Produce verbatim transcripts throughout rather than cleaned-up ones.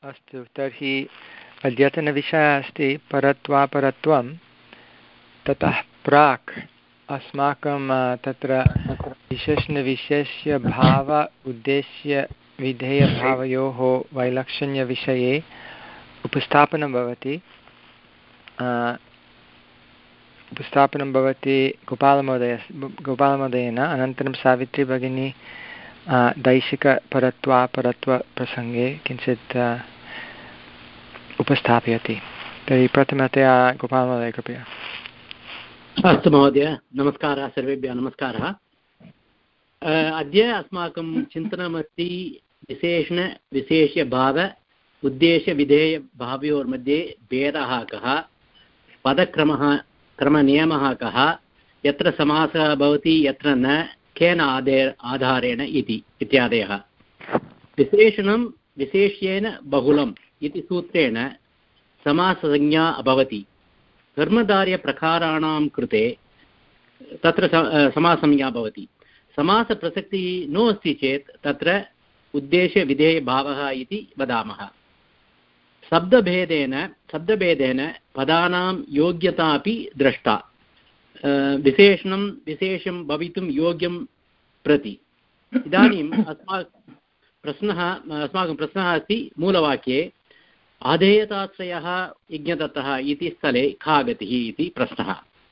अस्तु, तर्हि अद्यतनविषयः अस्ति परत्वापरत्वं। ततः प्राक् अस्माकं तत्र विशेषणविशेष्यभाव उद्देश्यविधेयभावयोः वैलक्षण्यविषये उपस्थापनं भवति उपस्थापनं भवति गोपालमहोदय गोपालमहोदयेन। अनन्तरं सावित्री भगिनी दैशिकपरत्वापरत्वप्रसङ्गे किञ्चित् उपस्थापयति। तर्हि प्रथमतया गोपालमहोदय कृपया। अस्तु महोदय, नमस्कारः सर्वेभ्यः। नमस्कारः। अद्य अस्माकं चिन्तनमस्ति विशेषणविशेष्यभाव उद्देश्यविधेयभावयोर्मध्ये भेदः कः, पदक्रमः क्रमनियमः कः, यत्र समासः भवति यत्र न, केन आधार आधारेण इति इत्यादयः। विशेषणं विशेष्येन बहुलम् इति सूत्रेण समाससंज्ञा भवति। कर्मधार्यप्रकाराणां कृते तत्र समाससंज्ञा भवति। समासप्रसक्तिः नो अस्ति चेत् तत्र उद्देश्यविधेयभावः इति वदामः। शब्दभेदेन शब्दभेदेन पदानां योग्यता अपि दृष्टा। विशेषणं विशेषं भवितुं योग्यं प्रति। इदानीम् अस्माकं प्रश्नः अस्माकं प्रश्नः अस्ति मूलवाक्ये आधेयताश्रयः यज्ञदत्तः इति स्थले का गतिः इति प्रश्नः।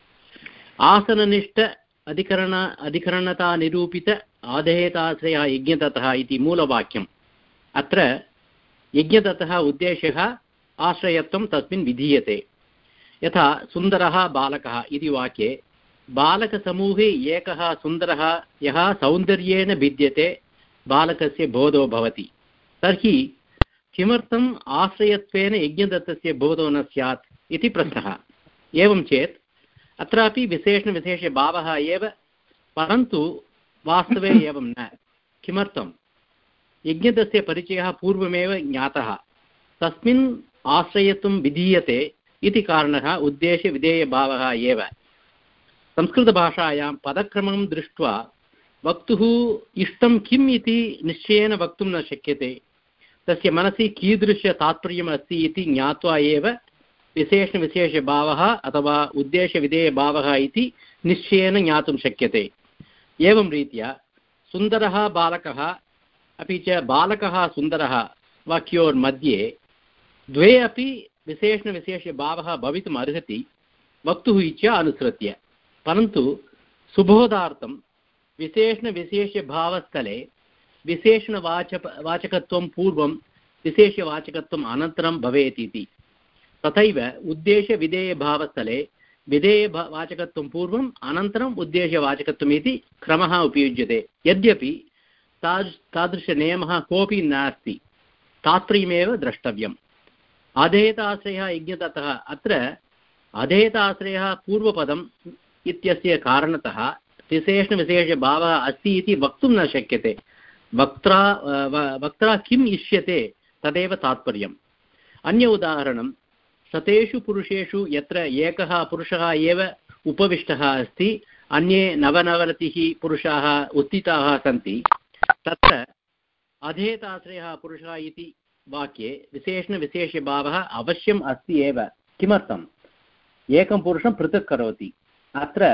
आसननिष्ठ अधिकरण अधिकरणतानिरूपित आधेयताश्रयः यज्ञदत्तः इति मूलवाक्यम्। अत्र यज्ञदत्तः उद्देश्यः आश्रयत्वं तस्मिन् विधीयते। यथा सुन्दरः बालकः इति वाक्ये बालकसमूहे एकः सुन्दरः यः सौन्दर्येण भिद्यते बालकस्य बोधो भवति। तर्हि किमर्थम् आश्रयत्वेन यज्ञदत्तस्य बोधो न स्यात् इति प्रश्नः। एवं चेत् अत्रापि विशेषणविशेषभावः एव, परन्तु वास्तवे एवं न। किमर्थं? यज्ञदत्तस्य परिचयः पूर्वमेव ज्ञातः, तस्मिन् आश्रयत्वं विधीयते इति कारणतः उद्देश्यविधेयभावः एव। संस्कृतभाषायां पदक्रमं दृष्ट्वा वक्तुः इष्टं किम् इति निश्चयेन वक्तुं न शक्यते। तस्य मनसि कीदृशतात्पर्यम् अस्ति इति ज्ञात्वा एव विशेषणविशेषभावः अथवा उद्देश्यविधेयभावः इति निश्चयेन ज्ञातुं शक्यते। एवं रीत्या सुन्दरः बालकः अपि च बालकः सुन्दरः वाक्योर्मध्ये द्वे अपि विशेषणविशेषभावः भवितुम् अर्हति वक्तुः इच्छा अनुसृत्य। परन्तु सुबोधार्थं विशेषणविशेषभावस्थले विशेषणवाचक वाचकत्वं पूर्वं विशेषवाचकत्वम् अनन्तरं भवेत् इति। तथैव उद्देश्यविधेयभावस्थले विधेयवाचकत्वं पूर्वम् अनन्तरम् उद्देश्यवाचकत्वम् इति क्रमः उपयुज्यते। यद्यपि तादृश तादृशनियमः कोऽपि नास्ति, तात्पर्यमेव द्रष्टव्यम्। अधेयताश्रयः यज्ञदत्तः, अत्र अधेयताश्रयः पूर्वपदम् इत्यस्य कारणतः विशेषणविशेषभावः अस्ति इति वक्तुं न शक्यते। वक्त्रा वक्त्रा किम् इष्यते तदेव तात्पर्यम्। अन्य उदाहरणं, शतेषु पुरुषेषु यत्र एकः पुरुषः एव उपविष्टः अस्ति, अन्ये नवनवतिः पुरुषाः उत्थिताः सन्ति, तत्र अधेयताश्रयः पुरुषः इति वाक्ये विशेषणविशेषभावः अवश्यम् अस्ति एव। किमर्थम्? एकं पुरुषं पृथक् करोति। अत्र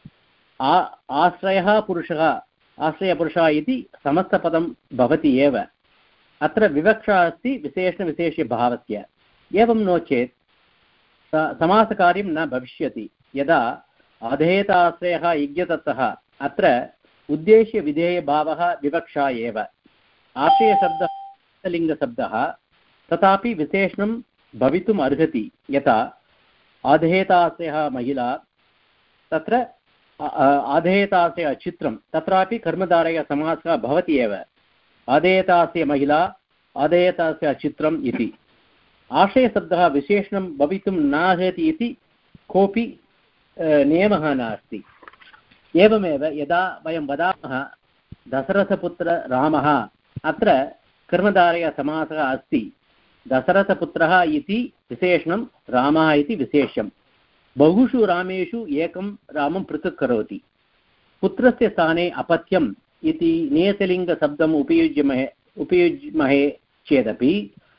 आश्रयः पुरुषः आश्रयपुरुषः इति समस्तपदं भवति एव। अत्र विवक्षा अस्ति विशेषणविशेषभावस्य। एवं नो चेत् समासकार्यं न भविष्यति। यदा अधेयताश्रयः यज्ञदत्तः, अत्र उद्देश्यविधेयभावः विवक्षा एव। आश्रयशब्दः लिङ्गशब्दः, तथापि विशेषणं भवितुम् अर्हति। यथा अधेयताश्रयः महिला, तत्र अधेयताश्रयः चित्रं, तत्रापि कर्मधारय समासः भवति एव। अधेयताश्रय महिला, अधेयताश्रय चित्रम् इति। आश्रयशब्दः विशेषणं भवितुं नार्हति इति कोऽपि नियमः नास्ति। एवमेव यदा वयं वदामः दशरथपुत्र रामः, अत्र कर्मधारय समासः अस्ति। दशरथपुत्रः इति विशेषणं, रामः इति विशेष्यं। बहुषु रामेषु एकं रामं पृथक् करोति। पुत्रस्य स्थाने अपत्यम् इति नियतलिङ्गशब्दम् उपयुज्यमहे उपयुज्महे चेदपि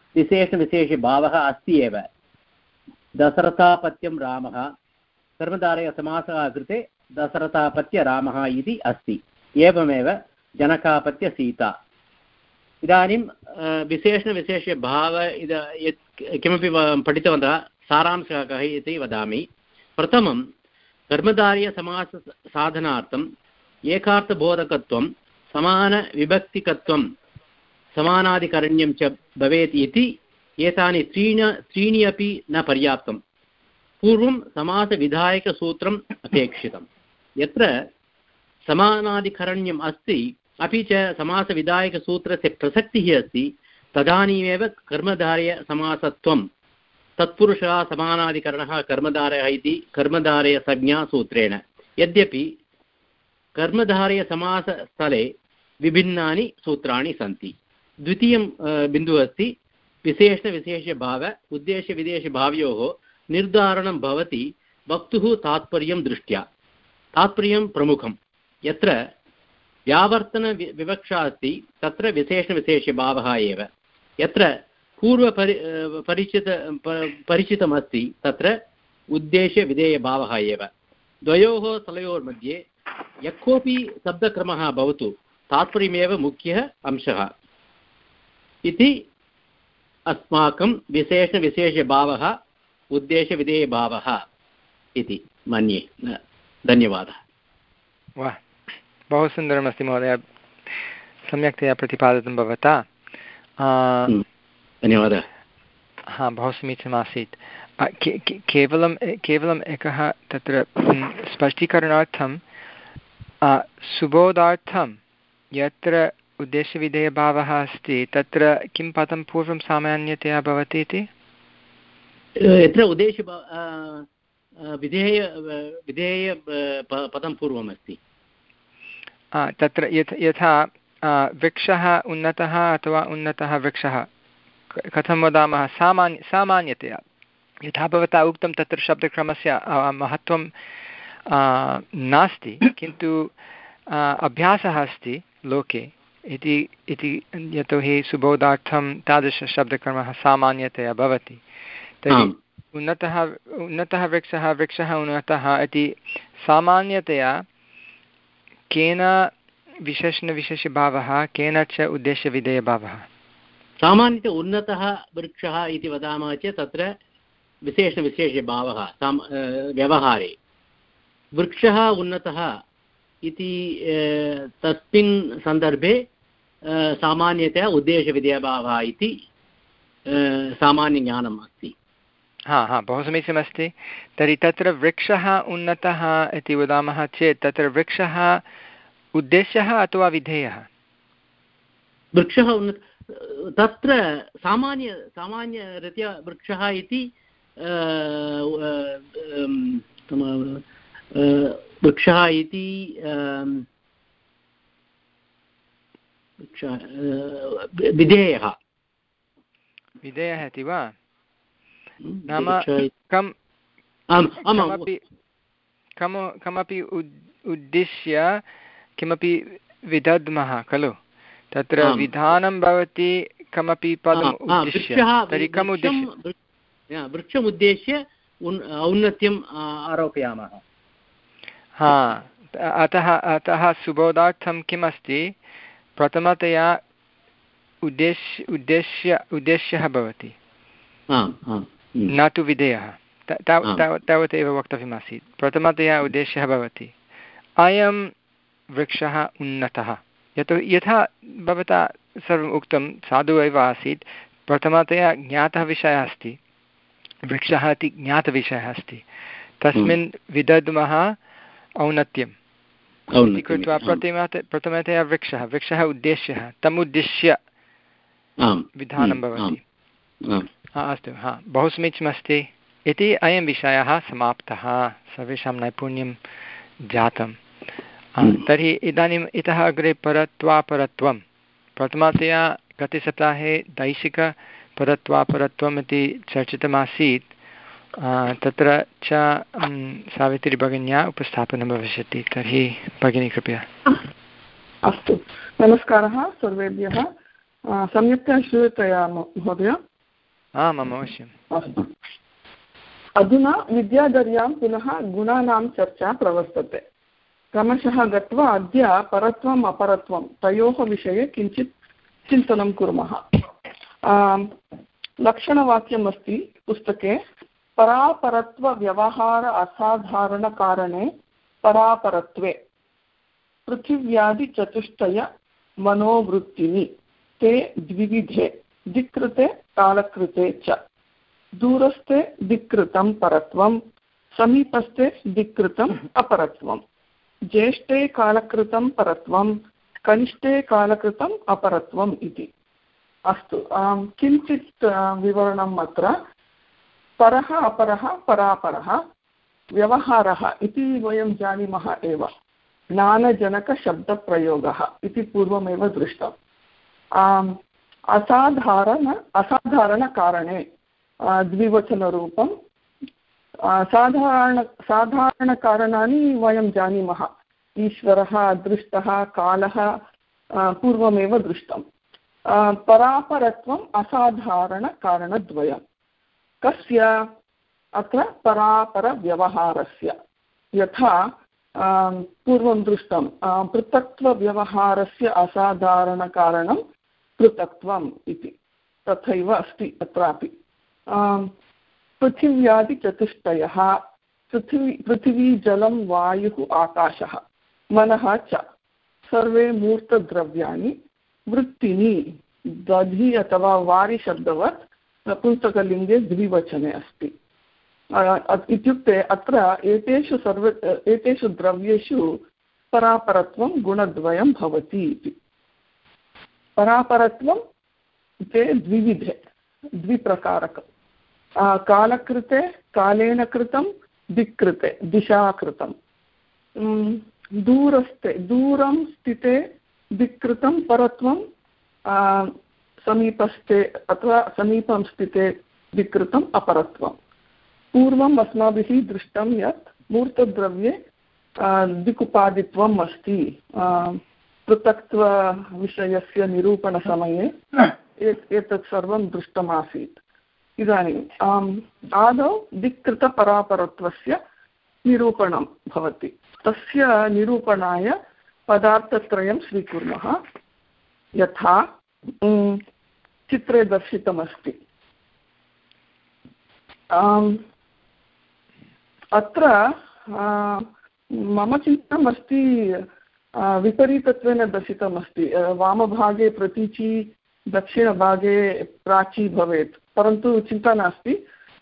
विशेषणविशेषभावः अस्ति एव। दशरथापत्यं रामः, कर्मधारयसमासः कृते दशरथापत्य रामः इति अस्ति। एवमेव जनकापत्य सीता। इदानीं विशेषणविशेषभाव इद यत् किमपि पठितवन्तः सारांशः कः इति वदामि। प्रथमं कर्मधारयसमाससाधनार्थम् एकार्थबोधकत्वं, समानविभक्तिकत्वं, समानाधिकरण्यं च भवेत् इति एतानि त्रीणि त्रीणि अपि न पर्याप्तं। पूर्वं समासविधायकसूत्रम् अपेक्षितं। यत्र समानाधिकरण्यम् अस्ति अपि च समासविधायकसूत्रस्य प्रसक्तिः अस्ति तदानीमेव कर्मधारयसमासत्वं, तत्पुरुषः समानाधिकरणः कर्मधारयः इति कर्मधारयसंज्ञासूत्रेण। यद्यपि कर्मधारयसमासस्थले विभिन्नानि सूत्राणि सन्ति। द्वितीयं बिन्दुः अस्ति विशेषणविशेषभाव उद्देश्यविदेशभावयोः निर्धारणं भवति वक्तुः तात्पर्यं दृष्ट्या। तात्पर्यं प्रमुखं। यत्र व्यावर्तनविवक्षा अस्ति तत्र विशेषणविशेषभावः एव। यत्र पूर्वपरि परिचित परिचितमस्ति तत्र उद्देश्यविधेयभावः एव। द्वयोः स्थलयोर्मध्ये यः कोऽपि शब्दक्रमः भवतु तात्पर्यमेव मुख्यः अंशः इति अस्माकं विशेषणविशेषभावः उद्देश्यविधेयभावः इति मन्ये। धन्यवादः। वाह, बहु सुन्दरमस्ति महोदय, सम्यक्तया प्रतिपादितं भवता। धन्यवादः। हा, बहु समीचीनमासीत्। केवलं केवलम् एकः तत्र स्पष्टीकरणार्थं सुबोधार्थं यत्र उद्देश्यविधेयभावः अस्ति तत्र किं पदं पूर्वं सामान्यतया भवति इति? यत्र उद्देश्य विधेय विधेय पदं पूर्वमस्ति तत्र यथा वृक्षः उन्नतः अथवा उन्नतः वृक्षः कथं वदामः? सामान्य सामान्यतया यथा भवता उक्तं तत्र शब्दक्रमस्य महत्त्वं नास्ति, किन्तु अभ्यासः अस्ति लोके इति इति यतोहि सुबोधार्थं तादृशशब्दक्रमः सामान्यतया भवति। तर्हि उन्नतः उन्नतः वृक्षः वृक्षः उन्नतः इति सामान्यतया केन विशेषणविशेषभावः केन च उद्देश्यविधेयभावः? सामान्यतः उन्नतः वृक्षः इति वदामः चेत् तत्र विशेषणविशेषभावः साम व्यवहारे। वृक्षः उन्नतः इति तस्मिन् सन्दर्भे सामान्यतया उद्देश्यविधेयभावः इति सामान्यज्ञानम् अस्ति। हा हा बहु समीचीनमस्ति। तर्हि तत्र वृक्षः उन्नतः इति वदामः चेत् तत्र वृक्षः उद्देश्यः अथवा विधेयः? वृक्षः उन्नत तत्र सामान्य सामान्यरीत्या वृक्षः इति वृक्षः इति विधेयः विधेयः इति वा? नाम कम् कमपि कमपि उद्दिश्य किमपि विदद्मः खलु, तत्र विधानं भवति कमपि पदम् उद्दिश्य। तर्हि कम् उद्दिश्य? वृक्षमुद्दिश्य औन्नत्यम् आरोपयामः। हा, अतः अतः सुबोधार्थं किम् अस्ति? प्रथमतया उद्देश्य उद्देश्य उद्देश्यः भवति, न तु विधेयः। तावदेव वक्तव्यमासीत्। प्रथमतया उद्देश्यः भवति अयं वृक्षः उन्नतः। यतो यथा भवता सर्वम् उक्तं साधु एव आसीत्। प्रथमतया ज्ञातः विषयः अस्ति, वृक्षः इति ज्ञातविषयः अस्ति, तस्मिन् विदद्मः औन्नत्यम् इति कृत्वा प्रथमतया प्रथमतया वृक्षः वृक्षः उद्देश्यः, तम् उद्दिश्य विधानं भवति। अस्तु, हा, बहु समीचीनमस्ति इति अयं विषयः समाप्तः। सर्वेषां नैपुण्यं जातं। तर्हि इदानीम् इतः अग्रे परत्वापरत्वं। प्रथमतया गतसप्ताहे दैशिकपरत्वापरत्वम् इति चर्चितमासीत्। तत्र च सावित्री भगिन्या उपस्थापनं भविष्यति। तर्हि भगिनी कृपया। अस्तु, नमस्कारः सर्वेभ्यः। सम्यक्तया श्रूयते महोदय? आम् आम् अवश्यम्। अस्तु, अधुना विद्याधर्यां पुनः गुणानां चर्चा प्रवर्तते। क्रमशः गत्वा अद्य परत्वम् अपरत्वं तयोः विषये किञ्चित् चिन्तनं कुर्मः। लक्षणवाक्यम् अस्ति पुस्तके, परापरत्वव्यवहार असाधारणकारणे परापरत्वे पृथिव्यादिचतुष्टय मनोवृत्तिनि ते द्विविधे दिक्कृते कालकृते च। दूरस्थे दिक्कृतं परत्वं, समीपस्थे दिक्कृतम् अपरत्वं, ज्येष्ठे कालकृतं परत्वं, कनिष्ठे कालकृतम् अपरत्वम् इति। अस्तु, किञ्चित् विवरणम् अत्र। परः अपरः परापरः व्यवहारः इति वयं जानीमः एव, ज्ञानजनकशब्दप्रयोगः इति पूर्वमेव दृष्टम्। असाधारण असाधारणकारणे द्विवचनरूपं। साधारण साधारणकारणानि वयं जानीमः, ईश्वरः, अदृष्टः, कालः, पूर्वमेव दृष्टम्। परापरत्वम् असाधारणकारणद्वयं। कस्य? अत्र परापरव्यवहारस्य। यथा पूर्वं दृष्टं पृथक्त्वव्यवहारस्य असाधारणकारणं पृथक्त्वम् इति, तथैव अस्ति अत्रापि। पृथिव्यादिचतुष्टयः, पृथिवी पृथिवी जलं वायुः आकाशः मनः च सर्वे मूर्तद्रव्याणि वृत्तिनि, दधि अथवा वारिशब्दवत् नपुंसकलिङ्गे द्विवचने अस्ति। इत्युक्ते अत्र एतेषु सर्व एतेषु द्रव्येषु परापरत्वं गुणद्वयं भवति इति। परापरत्वं ते द्विविधे, द्विप्रकारकं। कालकृते कालेन कृतं, दिक्कृते दिशाकृतं। दूरस्थे दूरं स्थिते दिक्कृतं परत्वं, समीपस्थे अथवा समीपं स्थिते दिक्कृतम् अपरत्वं। पूर्वम् अस्माभिः दृष्टं यत् मूर्तद्रव्ये दिकुपादित्वम् अस्ति। पृथक्त्वविषयस्य निरूपणसमये एतत् सर्वं दृष्टमासीत्। इदानीम् आदौ दिक्कृतपरापरत्वस्य निरूपणं भवति। तस्य निरूपणाय पदार्थत्रयं स्वीकुर्मः। यथा चित्रे दर्शितमस्ति। अत्र मम चिन्तनम् अस्ति विपरीतत्वेन दर्शितमस्ति। वामभागे प्रतीची, दक्षिणभागे प्राची भवेत्, परन्तु चिन्ता नास्ति।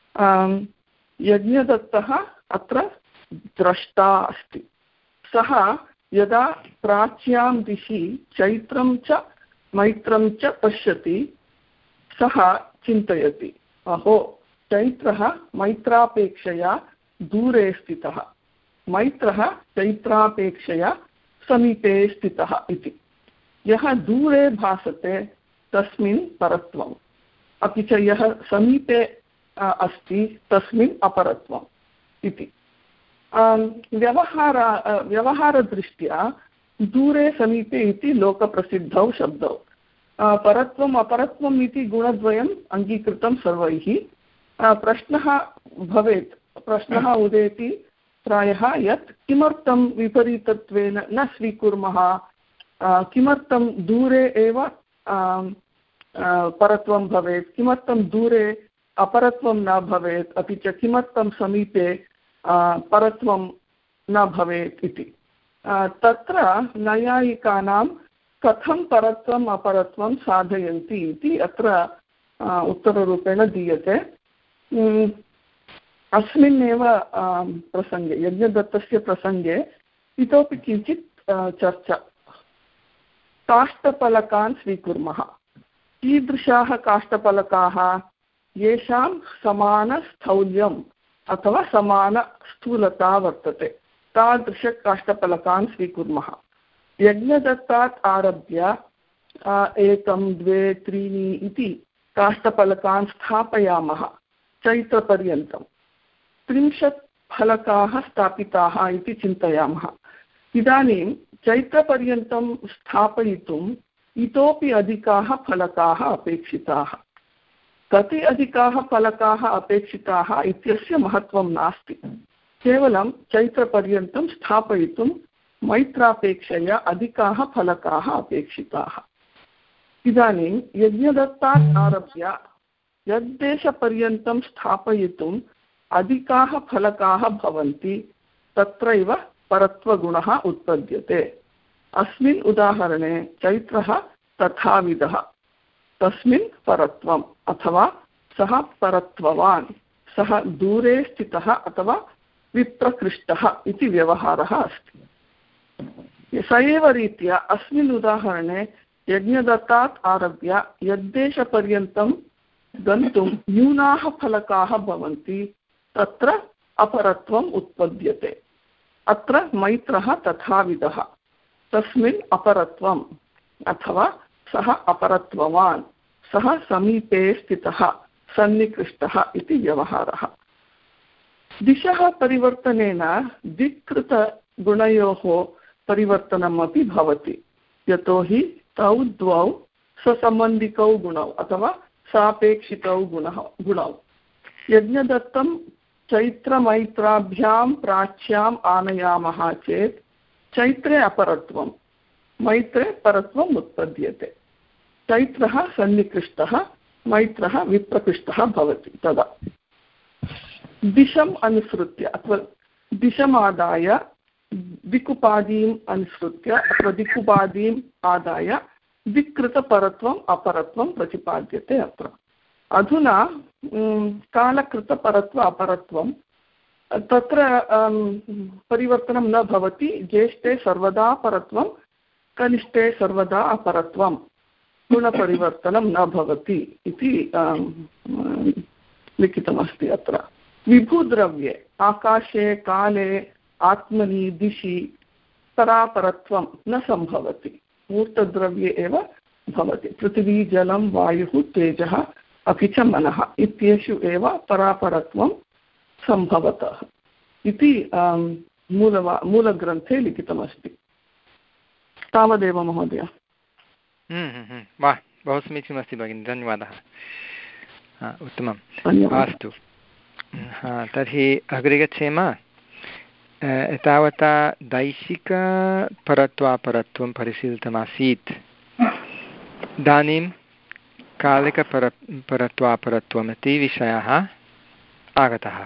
यज्ञदत्तः अत्र द्रष्टा अस्ति। सः यदा प्राच्यां दिशि चैत्रं च मैत्रं च पश्यति, सः चिन्तयति, अहो चैत्रः मैत्रापेक्षया दूरे स्थितः, मैत्रः चैत्रापेक्षया समीपे स्थितः इति। यः दूरे भासते तस्मिन् परत्वम्, अपि च यः समीपे अस्ति तस्मिन् अपरत्वम् इति। व्यवहार व्यवहारदृष्ट्या दूरे समीपे इति लोकप्रसिद्धौ शब्दौ। परत्वम् अपरत्वम् इति गुणद्वयम् अङ्गीकृतं सर्वैः। प्रश्नः भवेत्, प्रश्नः उदेति प्रायः यत् किमर्थं विपरीतत्वेन न स्वीकुर्मः, किमर्थं दूरे एव परत्वं भवेत्, किमर्थं दूरे अपरत्वं न भवेत्, अपि च किमर्थं समीपे परत्वं न भवेत् इति। तत्र नैयायिकानां कथं परत्वम् अपरत्वं साधयन्ति इति अत्र उत्तररूपेण दीयते। अस्मिन्नेव प्रसङ्गे, यज्ञदत्तस्य प्रसङ्गे इतोपि किञ्चित् चर्चा। काष्ठफलकान् स्वीकुर्मः। कीदृशाः काष्ठफलकाः? येषां समानस्थौल्यम् अथवा समानस्थूलता वर्तते, तादृशकाष्ठफलकान् स्वीकुर्मः। यज्ञदत्तात् आरभ्य एकं द्वे त्रीणि इति काष्ठफलकान् स्थापयामः चैत्रपर्यन्तं। त्रिंशत् फलकाः स्थापिताः इति चिन्तयामः। इदानीं चैत्रपर्यन्तं स्थापयितुम् इतोपि अधिकाः फलकाः अपेक्षिताः। कति अधिकाः फलकाः अपेक्षिताः इत्यस्य महत्त्वं नास्ति, केवलं चैत्रपर्यन्तं स्थापयितुं मैत्रापेक्षया अधिकाः फलकाः अपेक्षिताः। इदानीं यज्ञदत्तात् आरभ्य यद्देशपर्यन्तं स्थापयितुम् अधिकाः फलकाः भवन्ति तत्रैव परत्वगुणः उत्पद्यते। अस्मिन् उदाहरणे चैत्रः तथाविधः, तस्मिन् परत्वम् अथवा सः परत्ववान्, सः दूरे स्थितः अथवा विप्रकृष्टः इति व्यवहारः अस्ति। स एव रीत्या अस्मिन् उदाहरणे यज्ञदत्तात् आरभ्य यद्देशपर्यन्तं गन्तुं न्यूनाः फलकाः भवन्ति तत्र अपरत्वम् उत्पद्यते। अत्र मैत्रः तथाविधः, तस्मिन् अपरत्वम् अथवा सः अपरत्ववान्, सः समीपे स्थितः सन्निकृष्टः इति व्यवहारः। दिशः परिवर्तनेन दिक्कृतगुणयोः परिवर्तनमपि भवति, यतोहि तौ द्वौ ससम्बन्धिकौ गुणौ अथवा सापेक्षितौ गुणः गुणौ। यज्ञदत्तं चैत्रमैत्राभ्यां प्राच्याम् आनयामः चेत् चैत्रे अपरत्वं, मैत्रे परत्वम् उत्पद्यते। चैत्रः सन्निकृष्टः, मैत्रः विप्रकृष्टः भवति। तदा दिशम् अनुसृत्य अथवा दिशमादाय दिकुपादीम् अनुसृत्य अथवा दिकुपादीम् आदाय दिक्कृतपरत्वम् अपरत्वं प्रतिपाद्यते। अत्र अधुना कालकृतपरत्व अपरत्वं तत्र परिवर्तनं न भवति। ज्येष्ठे सर्वदा परत्वं, कनिष्ठे सर्वदा अपरत्वं, गुणपरिवर्तनं न भवति इति लिखितमस्ति। अत्र विभुद्रव्ये आकाशे काले आत्मनि दिशि परापरत्वं न सम्भवति, मूर्तद्रव्ये एव भवति। पृथिवी जलं वायुः तेजः अपि च मनः इत्येषु एव परापरत्वं सम्भवतः इति मूलवा मूलग्रन्थे लिखितमस्ति। तावदेव महोदय। वाह, बहु समीचीनमस्ति भगिनि, धन्यवादः। उत्तमम्, अस्तु। तर्हि अग्रे गच्छेम। एतावता दैशिकपरत्वापरत्वं परिशीलितमासीत्। इदानीं कालिकपर परत्वापरत्वम् इति विषयः आगतः।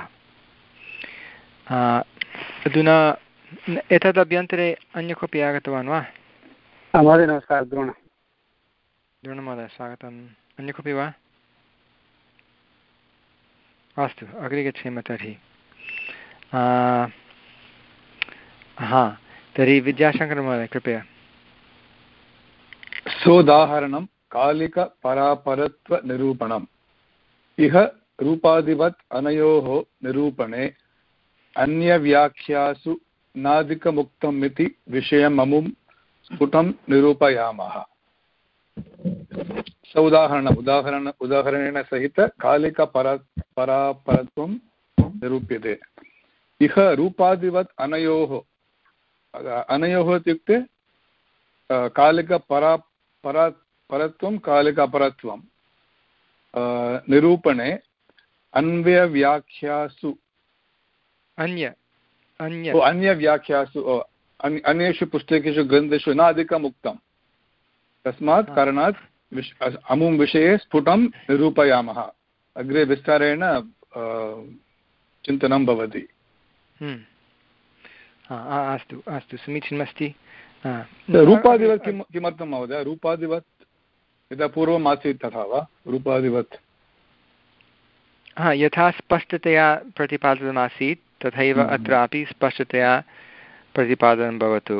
अधुना एतदभ्यन्तरे अन्य कोऽपि आगतवान् वा? महोदय नमस्कारः। द्रोण द्रोणमहोदय स्वागतम्। अन्य कोऽपि वा? अस्तु, अग्रे गच्छेम तर्हि। हा, तर्हि विद्याशङ्करमहोदय कृपया। सोदाहरणं कालिकपरापरत्वनिरूपणम्। इह रूपादिवत् अनयोः निरूपणे अन्यव्याख्यासु नादिकमुक्तम् इति विषयममुं स्फुटं निरूपयामः। स उदाहरणम् उदाहरण उदाहरणेन सहित कालिकपरा परापरत्वं निरूप्यते। इह रूपादिवत् अनयोः, अनयोः इत्युक्ते कालिकपरा परा परत्वं कालिकापरत्वं निरूपणे अन्वयव्याख्यासु अन्य अन्य अन्यव्याख्यासु अन्येषु पुस्तकेषु ग्रन्थेषु न अधिकम् उक्तं। तस्मात् कारणात् विश् अमुं विषये स्फुटं निरूपयामः। अग्रे विस्तारेण चिन्तनं भवति। अस्तु अस्तु, समीचीनमस्ति। रूपादिवत् किं किमर्थं महोदय? रूपादिवत् यदा पूर्वम् आसीत् तथा वा? रूपादिवत् हा, यथा स्पष्टतया प्रतिपादितमासीत् तथैव अत्रापि स्पष्टतया प्रतिपादनं भवतु।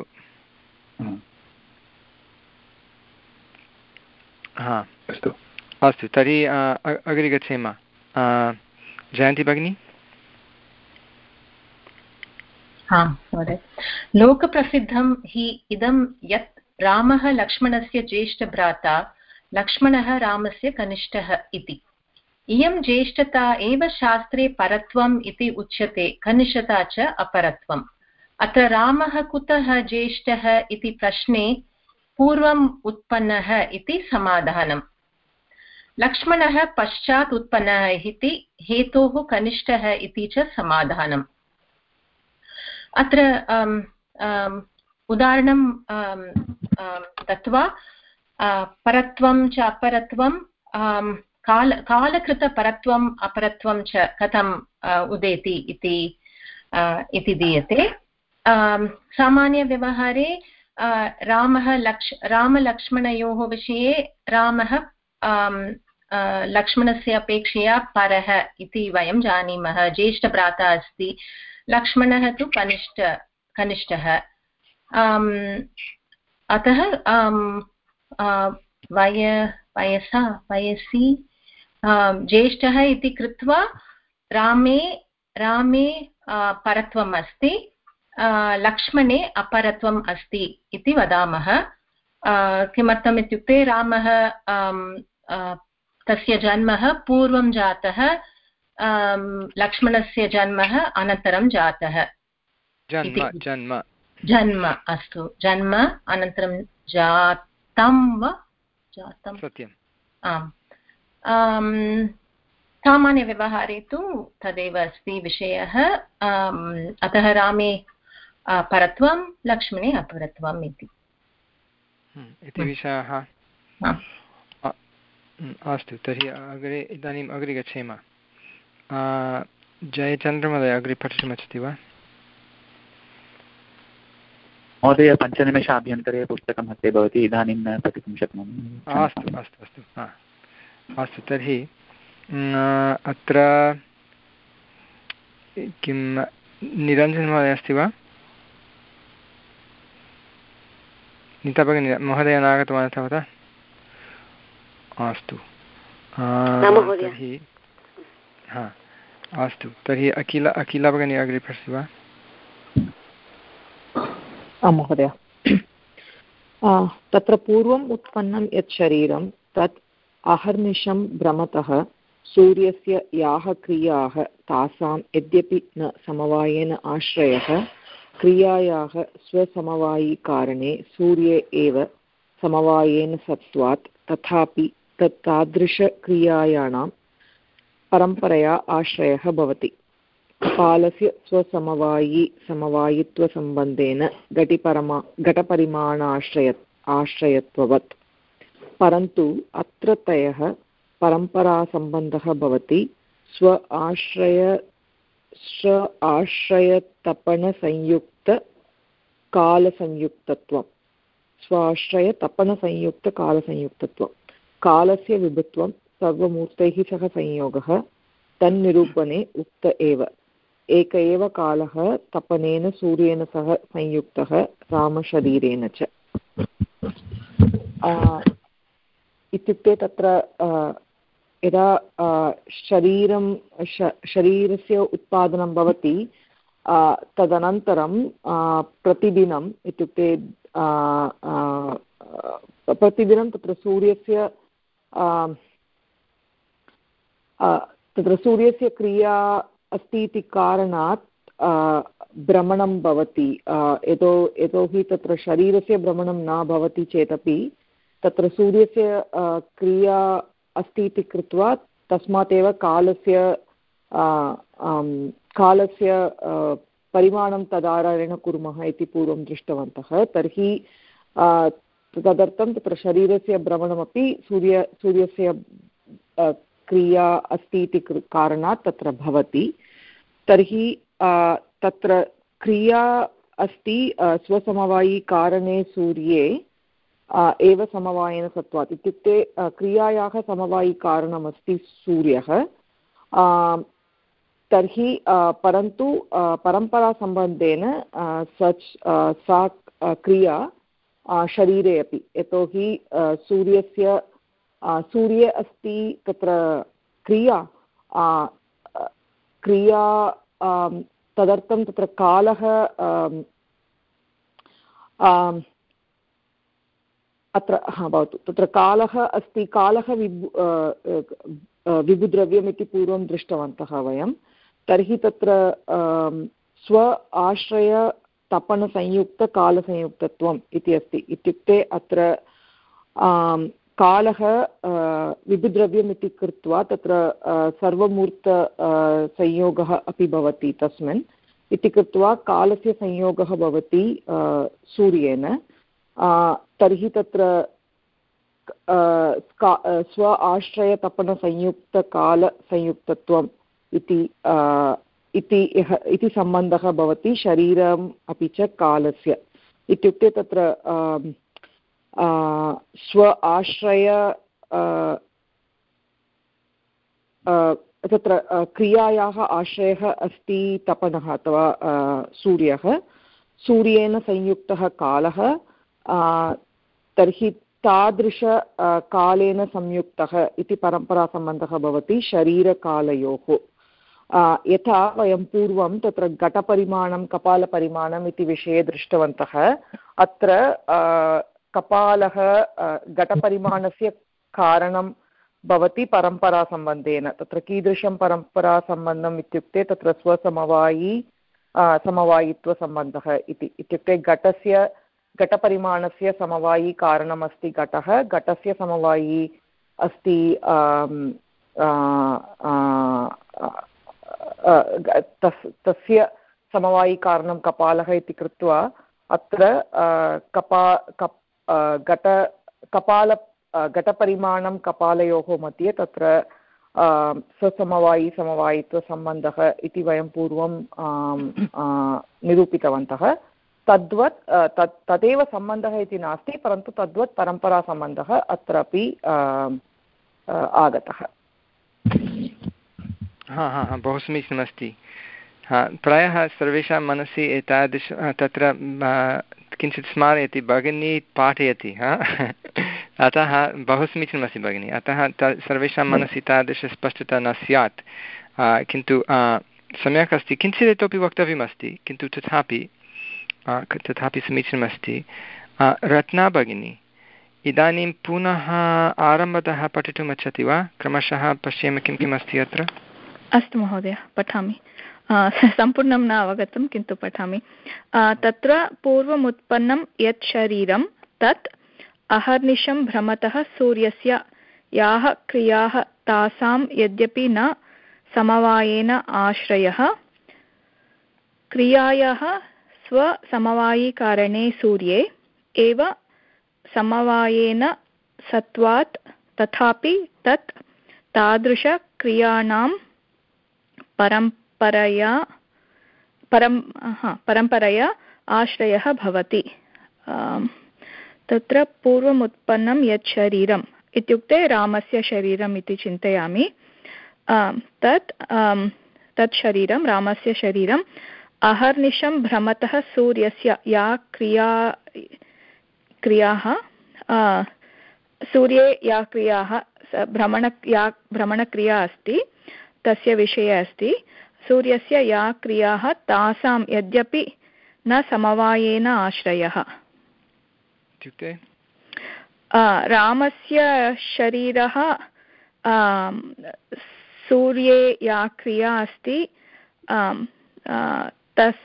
हा, अस्तु अस्तु, तर्हि अग्रे गच्छेम। जयन्ती भगिनी। हा महोदय, लोकप्रसिद्धं हि इदं यत् रामः लक्ष्मणस्य ज्येष्ठभ्राता, लक्ष्मणः रामस्य कनिष्ठः इति। इयं ज्येष्ठता एव शास्त्रे परत्वम् इति उच्यते, कनिष्ठता च अपरत्वम्। अत्र रामः कुतः ज्येष्ठः इति प्रश्ने पूर्वम् उत्पन्नः इति समाधानम्। लक्ष्मणः पश्चात् उत्पन्नः इति हेतोः कनिष्ठः इति च समाधानम्। अत्र उदाहरणं दत्वा परत्वं च अपरत्वं काल कालकृतपरत्वम् अपरत्वं च कथम् उदेति इति इति दीयते। सामान्यव्यवहारे रामः लक्ष् रामलक्ष्मणयोः विषये रामः लक्ष्मणस्य अपेक्षया परः इति वयं जानीमः। ज्येष्ठभ्राता अस्ति, लक्ष्मणः तु कनिष्ठ कनिष्ठः। अतः वय वयसा वयसि ज्येष्ठः इति कृत्वा रामे रामे परत्वम् अस्ति, लक्ष्मणे अपरत्वम् अस्ति इति वदामः। किमर्थम् इत्युक्ते रामः तस्य जन्मः पूर्वं जातः, लक्ष्मणस्य जन्मः अनन्तरं जातः। जन्म जन्म जन्म अस्तु, जन्म अनन्तरं जातं वा जातं सत्यम्। आम्। सामान्यव्यवहारे तु तदेव अस्ति विषयः। अतः रामे परत्वं, लक्ष्मणे अपरत्वम् इति इति विषयः। अस्तु, तर्हि अग्रे इदानीम् अग्रे गच्छेम। जयचन्द्रमहोदय अग्रे पठितुमिच्छति वा? महोदय, पञ्चनिमेषाभ्यन्तरे पुस्तकं हस्ते भवति, इदानीं न पठितुं शक्नोमि। अस्तु अस्तु अस्तु हा अस्तु, तर्हि अत्र किं निरञ्जनमहोदय अस्ति वा? नीता भगिनी महोदय नागतवान् अथवा? अस्तु तर्हि हा अस्तु, तर्हि अखिल अखिला भगिनी अग्रे पठति वा? महोदय, तत्र पूर्वम् उत्पन्नं यत् शरीरं तत् अहर्निशं भ्रमतः सूर्यस्य याः क्रियाः तासां यद्यपि न समवायेन आश्रयः क्रियायाः स्वसमवायिकारणे सूर्ये एव समवायेन सत्त्वात् तथापि तत्तादृशक्रियायाणां परम्परया आश्रयः भवति। कालस्य स्वसमवायि समवायित्वसम्बन्धेन घटिपरमा घटपरिमाणाश्रय आश्रयत्ववत्, परन्तु अत्र तयः परम्परासम्बन्धः भवति। स्व आश्रय स्व आश्रयतपनसंयुक्तकालसंयुक्तत्वं स्वाश्रयतपनसंयुक्तकालसंयुक्तत्वं कालस्य विभुत्वं सर्वमूर्तैः सह संयोगः तन्निरूपणे उक्त एव। एक एव कालः तपनेन सूर्येण सह संयुक्तः रामशरीरेण च। इत्युक्ते तत्र यदा शरीरं शरीरस्य उत्पादनं भवति तदनन्तरं प्रतिदिनम् इत्युक्ते प्रतिदिनं तत्र सूर्यस्य तत्र सूर्यस्य क्रिया अस्ति इति कारणात् भ्रमणं भवति। यतो यतोहि तत्र शरीरस्य भ्रमणं न भवति चेदपि तत्र सूर्यस्य क्रिया अस्ति इति कृत्वा तस्मात् एव कालस्य कालस्य परिमाणं तदाधारेण कुर्मः इति पूर्वं दृष्टवन्तः। तर्हि तदर्थं तत्र शरीरस्य भ्रमणमपि सूर्य सूर्यस्य क्रिया अस्ति इति कारणात् तत्र भवति। तर्हि तत्र क्रिया अस्ति स्वसमवायिकारणे सूर्ये एव समवायेन सत्त्वात्, इत्युक्ते क्रियायाः समवायिकारणमस्ति सूर्यः। तर्हि परन्तु परम्परासम्बन्धेन सच् सा क्रिया शरीरे अपि, यतोहि सूर्यस्य सूर्ये अस्ति तत्र क्रिया क्रिया तदर्थं तत्र कालः अत्र हा भवतु तत्र कालः अस्ति। कालः विभु विभुद्रव्यम् इति पूर्वं दृष्टवन्तः वयं। तर्हि तत्र स्व आश्रयतपनसंयुक्तकालसंयुक्तत्वम् इति अस्ति। इत्युक्ते अत्र कालः विभुद्रव्यम् इति कृत्वा तत्र सर्वमूर्त संयोगः अपि भवति तस्मिन् इति कृत्वा कालस्य संयोगः भवति सूर्येन। तर्हि तत्र स्व आश्रयतपनसंयुक्तकालसंयुक्तत्वम् इति इति सम्बन्धः भवति शरीरम् अपि च कालस्य। इत्युक्ते तत्र स्व आश्रय तत्र क्रियायाः आश्रयः अस्ति तपनः अथवा सूर्यः, सूर्येन संयुक्तः कालः, तर्हि तादृश कालेन संयुक्तः इति परम्परासम्बन्धः भवति शरीरकालयोः। यथा वयं पूर्वं तत्र घटपरिमाणं कपालपरिमाणम् इति विषये दृष्टवन्तः। अत्र कपालः घटपरिमाणस्य कारणं भवति परम्परासम्बन्धेन। तत्र कीदृशं परम्परासम्बन्धम् इत्युक्ते तत्र स्वसमवायी समवायित्वसम्बन्धः इति। इत्युक्ते घटस्य घटपरिमाणस्य समवायी कारणमस्ति घटः, घटस्य समवायी अस्ति तस्य समवायिकारणं कपालः इति कृत्वा अत्र कपा कप् घट कपाल घटपरिमाणं कपालयोः मध्ये तत्र स्वसमवायी समवायित्वसम्बन्धः इति वयं पूर्वं निरूपितवन्तः। तद्वत् तत् तदेव सम्बन्धः इति नास्ति, परन्तु तद्वत् परम्परासम्बन्धः अत्रापि आगतः। हा हा हा बहु समीचीनमस्ति। हा प्रायः सर्वेषां मनसि एतादृश तत्र किञ्चित् स्मारयति, भगिनी पाठयति, हा अतः बहु समीचीनमस्ति भगिनी। अतः त सर्वेषां मनसि तादृशस्पष्टता न स्यात्, किन्तु सम्यक् अस्ति। किञ्चित् इतोपि वक्तव्यमस्ति, किन्तु तथापि तथापि समीचीनमस्ति। रत्ना भगिनी, इदानीं पुनः आरम्भतः पठितुम् इच्छति वा? क्रमशः पश्येम किं किम् अस्ति अत्र। अस्तु महोदय, पठामि। सम्पूर्णं न अवगतं, किन्तु पठामि। तत्र पूर्वमुत्पन्नं यत् शरीरं तत् अहर्निशं भ्रमतः सूर्यस्य याः क्रियाः तासां यद्यपि न समवायेन आश्रयः, क्रियायाः स्वसमवायिकारणे सूर्ये एव समवायेन सत्वात्, तथापि तत् तादृशक्रियाणां परम्परया परं परम्परया आश्रयः भवति। तत्र पूर्वमुत्पन्नं यत् शरीरम् इत्युक्ते रामस्य शरीरम् इति चिन्तयामि। तत् तत् शरीरं रामस्य शरीरम् अहर्निशं भ्रमतः सूर्यस्य या क्रिया क्रियाः सूर्ये या क्रियाः भ्रमण या भ्रमणक्रिया अस्ति तस्य विषये अस्ति। सूर्यस्य या क्रियाः तासां यद्यपि न समवायेन आश्रयः, इत्युक्ते रामस्य शरीरः सूर्ये या क्रिया अस्ति तस्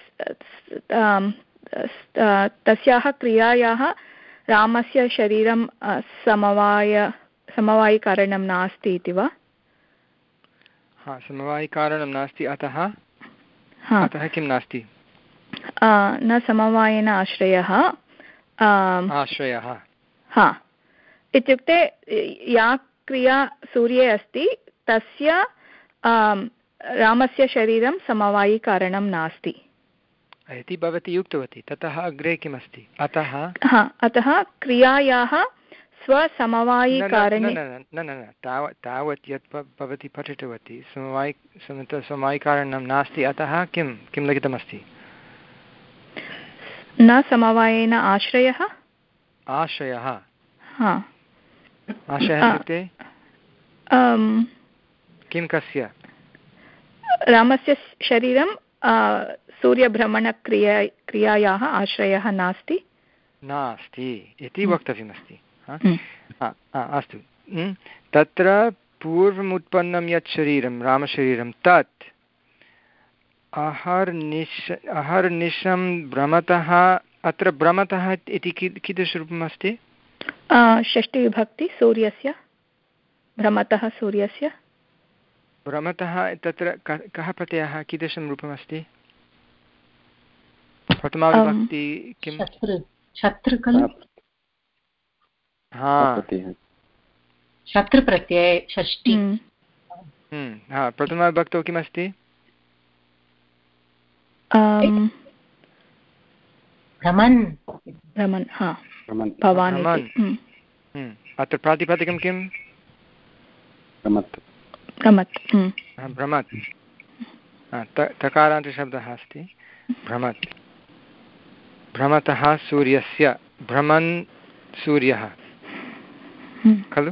तस्याः क्रियायाः रामस्य शरीरं समवाय समवायिकारणं नास्ति इति वा? हा, समवायिकारणं नास्ति। अतः अतः किं नास्ति? न समवायेन आश्रयः आश्रयः हा, इत्युक्ते या क्रिया सूर्ये अस्ति तस्य रामस्य शरीरं समवायिकारणं नास्ति इति भवती उक्तवती। ततः अग्रे किमस्ति? अतः हा, अतः क्रियायाः स्वसमवायिकारणे न न न तावत् तावत् यत् भवती पठितवती समवायि समवायिकारणं नास्ति। अतः किं किं लिखितमस्ति? न समवायेन आश्रयः आश्रयः हा आश्रयः इत्युक्ते किं कस्य? रामस्य शरीरं सूर्यभ्रमणक्रिया क्रियायाः आश्रयः नास्ति नास्ति इति वक्तव्यमस्ति। अस्तु, तत्र पूर्वमुत्पन्नं यत् शरीरं रामशरीरं तत् अहर्निश अहर्निशं भ्रमतः। अत्र भ्रमतः इति कीदृशरूपम् अस्ति? षष्टिविभक्ति सूर्यस्य भ्रमतः सूर्यस्य भ्रमतः तत्र कः प्रत्ययः कीदृशं रूपमस्ति प्रथमाविभक्ति किं छत्र खलु छत्रप्रत्यये षष्टि हा प्रथमाविभक्तौ किमस्ति भ्रमन् भ्रमन् हा भवान् अत्र प्रातिपदिकं किं भ्रमत् भ्रमत् तकारान्तशब्दः अस्ति भ्रमत् भ्रमतः सूर्यस्य भ्रमन् सूर्यः खलु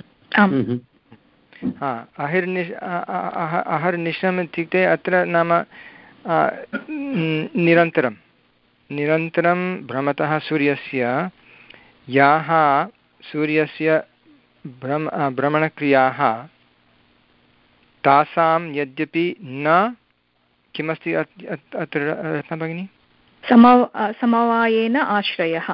हा अहिर्निश् अहर्निशम् इत्युक्ते अत्र नाम निरन्तरं निरन्तरं भ्रमतः सूर्यस्य याः सूर्यस्य भ्रम भ्रमणक्रियाः तासां यद्यपि न किमस्ति अत्र रत्ना भगिनी समवायेन आश्रयः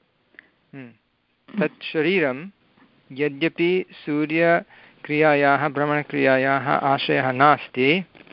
तत् शरीरं यद्यपि सूर्यक्रियायाः भ्रमणक्रियायाः आश्रयः नास्ति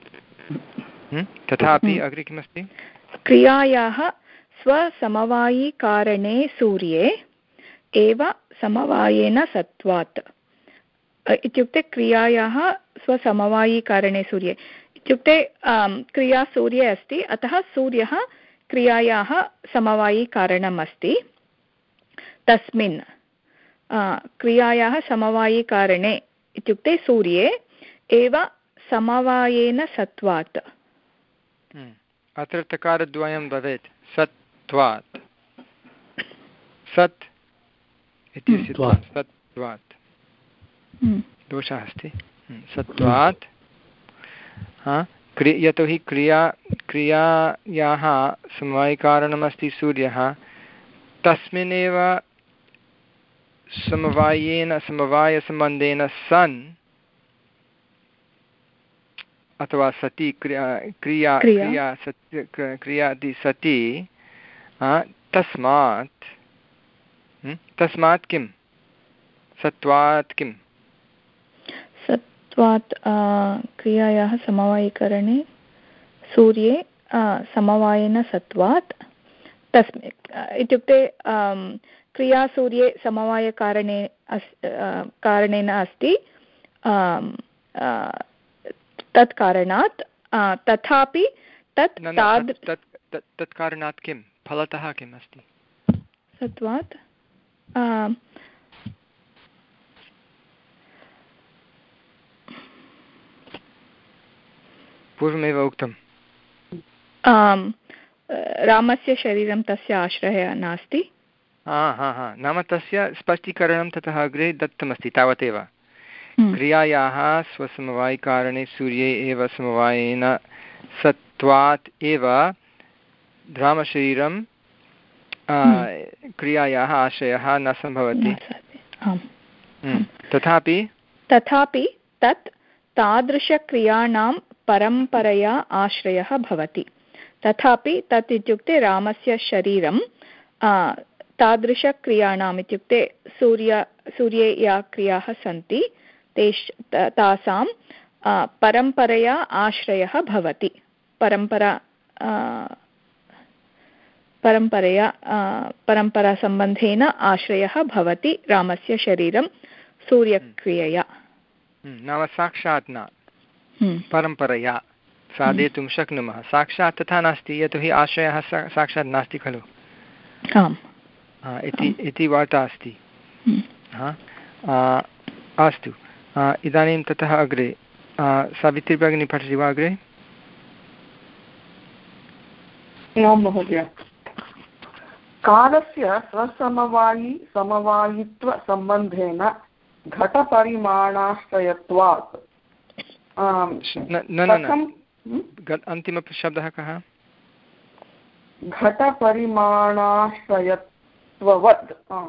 तथापि अग्रे किमस्ति क्रियायाः स्वसमवायिकारणे सूर्ये एव समवायेन सत्वात् इत्युक्ते क्रियायाः स्वसमवायिकारणे सूर्ये इत्युक्ते क्रिया सूर्ये अस्ति अतः सूर्यः क्रियायाः समवायिकारणम् अस्ति तस्मिन् क्रियायाः समवायिकारणे इत्युक्ते सूर्ये एव समवायेन सत्वात् अत्र तकारद्वयं भवेत् सत्त्वात् सत् इत्यस्य सत्त्वात् दोषः अस्ति सत्त्वात् क्रि यतोहि क्रिया क्रियायाः समवायिकारणमस्ति सूर्यः तस्मिन्नेव समवायेन समवायसम्बन्धेन सन् अथवा सति क्रिया क्रिया क्रिया सत्य क्रियादि सति तस्मात् तस्मात् किं सत्वात् किं सत्वात् क्रियायाः समवायिकरणे सूर्ये समवायेन सत्वात् तस्मिन् इत्युक्ते क्रिया सूर्ये समवायकारणे अस् कारणेन अस्ति तत् कारणात् तथापि तत् तत् कारणात् किं फलतः किम् अस्ति सत्वात् पूर्वमेव उक्तम् रामस्य शरीरं तस्य आश्रयः नास्ति हा हा हा नाम तस्य स्पष्टीकरणं ततः अग्रे दत्तमस्ति तावदेव क्रियायाः स्वसमवायिकारणे सूर्ये एव समवायेन सत्वात् एव रामशरीरं क्रियायाः आश्रयः न सम्भवति तथापि तथापि तत् तादृशक्रियाणां परम्परया आश्रयः भवति तथापि तत् इत्युक्ते रामस्य शरीरं तादृशक्रियाणाम् इत्युक्ते सूर्य सूर्ये या क्रियाः सन्ति तेष్ तासां परम्परया आश्रयः भवति परम्परा परम्परया परम्परासम्बन्धेन आश्रयः भवति रामस्य शरीरं सूर्यक्रियया नाम साक्षात् न परम्परया साधयितुं शक्नुमः साक्षात् तथा नास्ति यतोहि आश्रयः साक्षात् नास्ति खलु आम् इति वार्ता अस्ति अस्तु इदानीं ततः अग्रे सावित्री भगिनी पठति वा अग्रे आं महोदय कालस्य स्वसमवायि समवायित्वसम्बन्धेन घटपरिमाणाश्रयत्वात् अन्तिमशब्दः कः घटपरिमाणाश्रयत्ववत्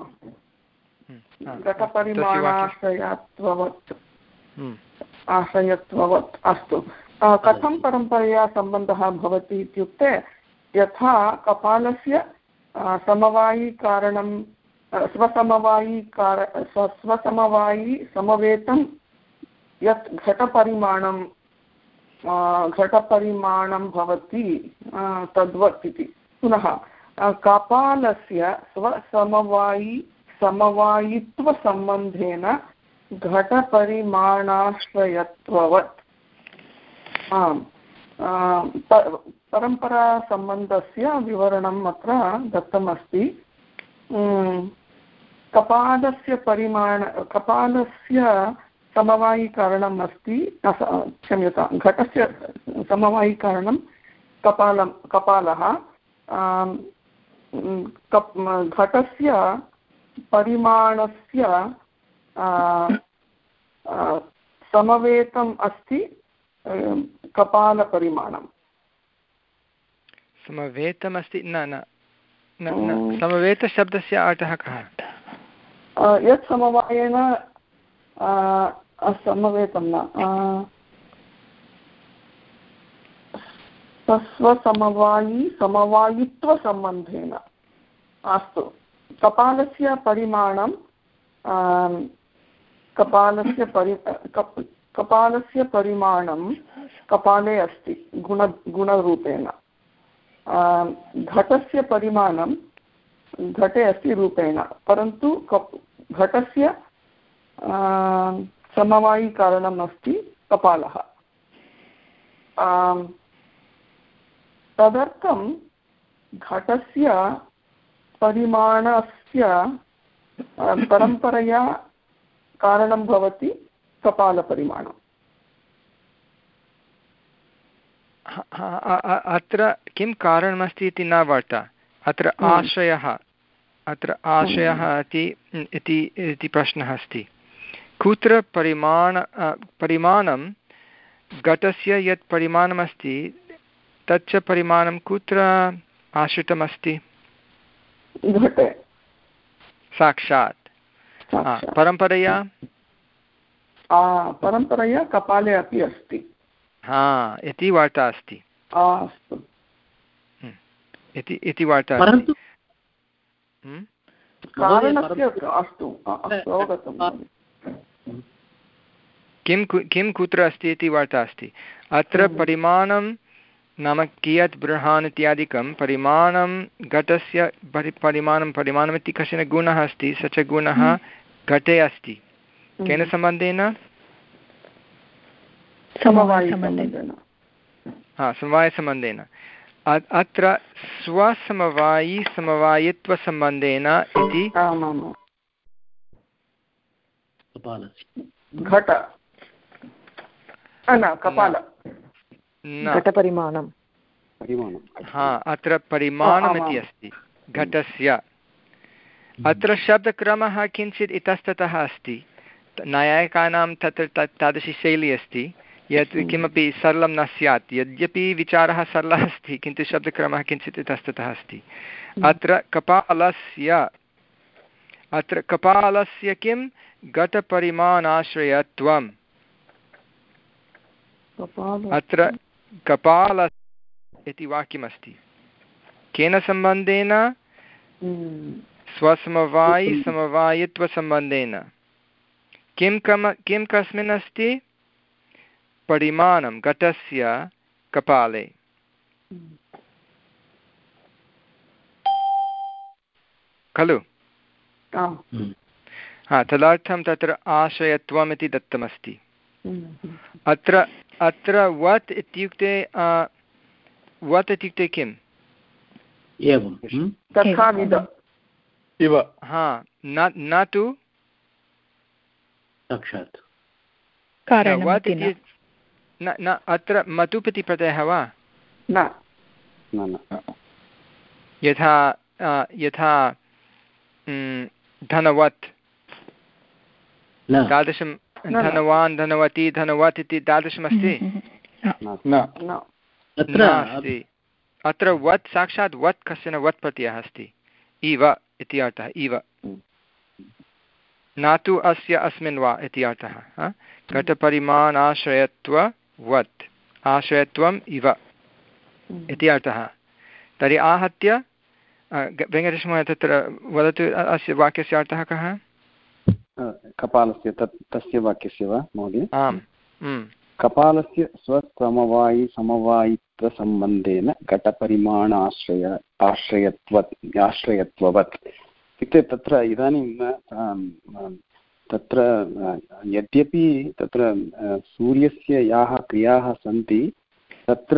घटपरिमाणाश्रयत्ववत् आश्रयत्ववत् अस्तु कथं परम्परया सम्बन्धः भवति इत्युक्ते यथा कपालस्य समवायिकारणं स्वसमवायिकार स्वसमवायि समवेतं यत् घटपरिमाणं घटपरिमाणं भवति तद्वत् इति। पुनः कपालस्य स्वसमवायि समवायित्वसम्बन्धेन घटपरिमाणाश्रयत्ववत् आम् परम्परासम्बन्धस्य विवरणम् अत्र दत्तमस्ति। कपालस्य परिमाण कपालस्य समवायिकारणम् अस्ति क्षम्यतां घटस्य समवायिकारणं कपालं कपालः घटस्य परिमाणस्य समवेतम् अस्ति कपालपरिमाणं समवेतमस्ति न न समवेतशब्दस्य अर्थः कः? यत् समवायेन समवेतं न स्वसमवायि समवायित्वसम्बन्धेन। अस्तु कपालस्य परिमाणं कपालस्य परि कपालस्य परिमाणं कपाले अस्ति गुण गुणरूपेण। घटस्य परिमाणं घटे अस्ति रूपेण, परन्तु घटस्य समवायिकारणम् अस्ति कपालः। तदर्थं घटस्य परिमाणस्य परम्परया कारणं भवति कपालपरिमाणम्। अत्र किं कारणमस्ति इति न वार्ता, अत्र आश्रयः अत्र आश्रयः इति प्रश्नः अस्ति। कुत्र परिमाण परिमाणं घटस्य यत् परिमाणमस्ति तच्च परिमाणं कुत्र आश्रितमस्ति? घटे साक्षात्। परम्परया परम्परया कपाले अपि अस्ति। हा इति वार्ता अस्ति। अस्तु इति इति वार्ता अस्ति। कारणस्य अस्तु अवगतं। किं किं कुत्र अस्ति इति वार्ता अस्ति। अत्र परिमाणं नाम कियत् बृहन् इत्यादिकं परिमाणं घटस्य परिमाणं परिमाणमिति कश्चन गुणः अस्ति, स च गुणः घटे अस्ति। केन सम्बन्धेन? समवायसम्बन्धेन। हा समवायसम्बन्धेन। अत्र स्वसमवायि समवायित्वसम्बन्धेन इति घट न कपाल घटपरिमाणं हा अत्र परिमाणमिति अस्ति घटस्य। अत्र शब्दक्रमः किञ्चित् इतस्ततः अस्ति। नैयायिकानां तत्र तादृशी शैली अस्ति यत् किमपि सरलं न स्यात्, यद्यपि विचारः सरलः अस्ति किन्तु शब्दक्रमः किञ्चित् इतस्ततः अस्ति। अत्र कपालस्य अत्र कपालस्य किं घटपरिमाणाश्रयत्वम्। अत्र कपाल इति वाक्यमस्ति। केन सम्बन्धेन? स्वसमवायि समवायित्वसम्बन्धेन। किं कम किं कस्मिन् अस्ति? परिमाणं घटस्य कपाले। खलु? हा तदर्थं तत्र आश्रयत्वम् इति दत्तमस्ति। अत्र अत्र वत् इत्युक्ते वत् इत्युक्ते किम्? एवं इव। हा न तु साक्षात् वत् इति न न अत्र मतुप् इति प्रत्ययः वा? न यथा यथा धनवत् तादृशं धनवान् धनवती धनवत् इति तादृशमस्ति? नास्ति। अत्र वत् साक्षात् वत् कश्चन वत् प्रत्ययः अस्ति। इव इति अर्थः इव, न तु अस्य अस्मिन् वा इति अर्थः। घटपरिमाणाश्रयत्ववत् आश्रयत्वम् इव इति अर्थः। तर्हि आहत्य वेङ्कटेशमहोदय तत्र वदतु अस्य वाक्यस्य अर्थः कः? कपालस्य तत् तस्य वाक्यस्य वा महोदय? आम्। कपालस्य स्वसमवायि समवायित्वसम्बन्धेन घटपरिमाणाश्रय आश्रयत्व आश्रयत्ववत् इत्युक्ते तत्र इदानीं तत्र यद्यपि तत्र सूर्यस्य याः क्रियाः सन्ति तत्र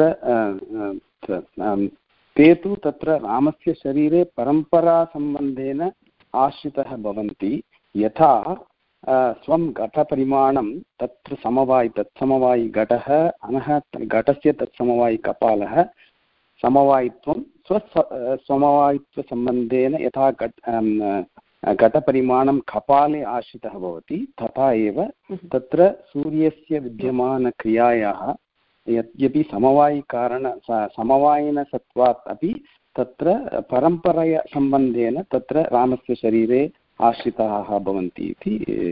ते तु तत्र रामस्य शरीरे परम्परासम्बन्धेन आश्रितः भवन्ति। यथा स्वं घटपरिमाणं तत्र समवायि तत्समवायि घटः अनः घटस्य तत्समवायि कपालः समवायित्वं स्व समवायित्वसम्बन्धेन यथा घटपरिमाणं कपाले आश्रितः भवति तथा एव तत्र सूर्यस्य विद्यमानक्रियायाः यद्यपि समवायिकारण समवायिनसत्वात् अपि तत्र परम्परया सम्बन्धेन तत्र रामस्य शरीरे आश्रिताः भवन्ति इति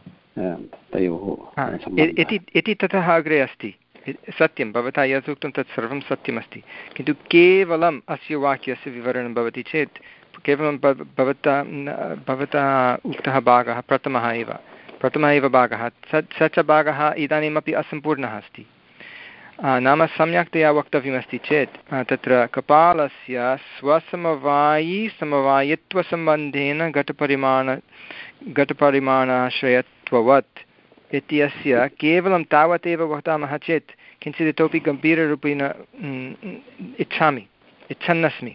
तयोः इति ततः अग्रे अस्ति। सत्यं भवता यत् उक्तं तत् सर्वं सत्यमस्ति, किन्तु केवलम् अस्य वाक्यस्य विवरणं भवति चेत् केवलं भवता भवता उक्तः भागः प्रथमः एव प्रथमः एव भागः स स च भागः इदानीमपि असम्पूर्णः अस्ति। नाम सम्यक्तया वक्तव्यमस्ति चेत् तत्र कपालस्य स्वसमवायि समवायित्वसम्बन्धेन घटपरिमाण घटपरिमाणाश्रयत्ववत् इत्यस्य केवलं तावदेव वदामः चेत् किञ्चित् इतोपि गम्भीररूपेण इच्छामि इच्छन्नस्मि।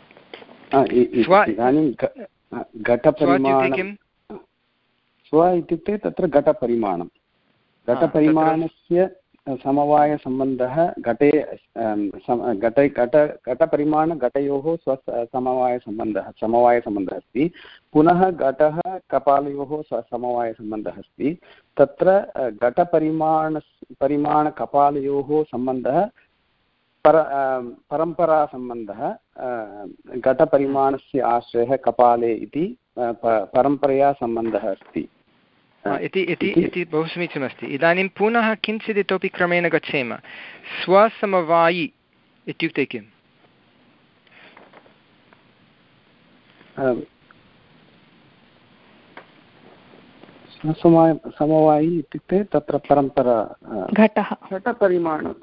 स्व इत्युक्ते तत्र घटपरिमाणं घटपरिमाणस्य समवायसम्बन्धः घटे घटे घट घटपरिमाणघटयोः स्व समवायसम्बन्धः समवायसम्बन्धः अस्ति। पुनः घटः कपालयोः समवायसम्बन्धः अस्ति। तत्र घटपरिमाण परिमाणकपालयोः सम्बन्धः पर परम्परासम्बन्धः घटपरिमाणस्य आश्रयः कपाले इति परम्परया सम्बन्धः अस्ति इति इति इति बहु समीचीनमस्ति। इदानीं पुनः किञ्चित् इतोपि क्रमेण गच्छेम। स्वसमवायि इत्युक्ते किम्? समवायि इत्युक्ते तत्र परम्परा घटः घटपरिमाणं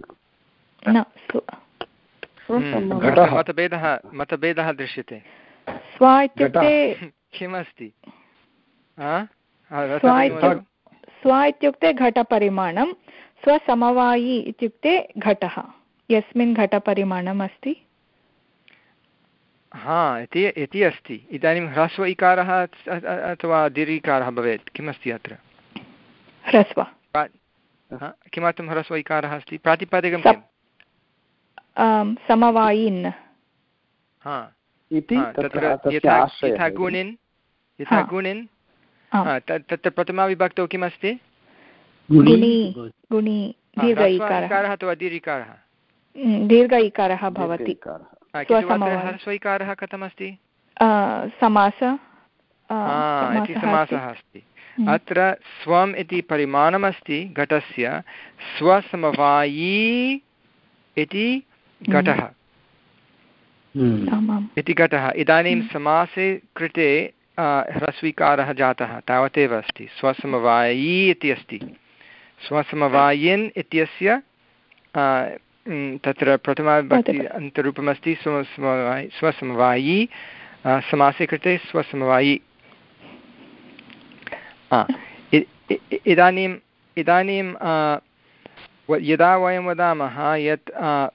मतभेदः मतभेदः दृश्यते। स्व इत्युक्ते किमस्ति? स्व इत्युक्ते घटपरिमाणं, स्वसमवायि इत्युक्ते घटः यस्मिन् घटपरिमाणम् अस्ति। हा इति इति अस्ति। इदानीं ह्रस्व इकारः अथवा दीर्घिकारः भवेत्, किमस्ति अत्र? ह्रस्व। किमर्थं ह्रस्व इकारः अस्ति? प्रातिपदिकं किम्? समवायिन् तत्र यथा गुणिन् यथा गुणिन् तत्र प्रथमाविभक्तौ किमस्ति? दीर्घ अथवा दीर्घिकारः? दीर्घ इकारः भवति। ह्रस्व इकारः कथमस्ति? समास इति समासः अस्ति। अत्र स्वम् इति परिमाणमस्ति घटस्य, स्वसमवायी इति घटः इति घटः। इदानीं समासे कृते ह्रस्वीकारः जातः तावदेव अस्ति। स्वसमवायी इति अस्ति। स्वसमवायिन् इत्यस्य तत्र प्रथमाविभक्ति अन्तरूपमस्ति स्वसमवायि स्वसमवायी समासे कृते स्वसमवायी। इदानीम् इदानीं यदा वयं वदामः यत्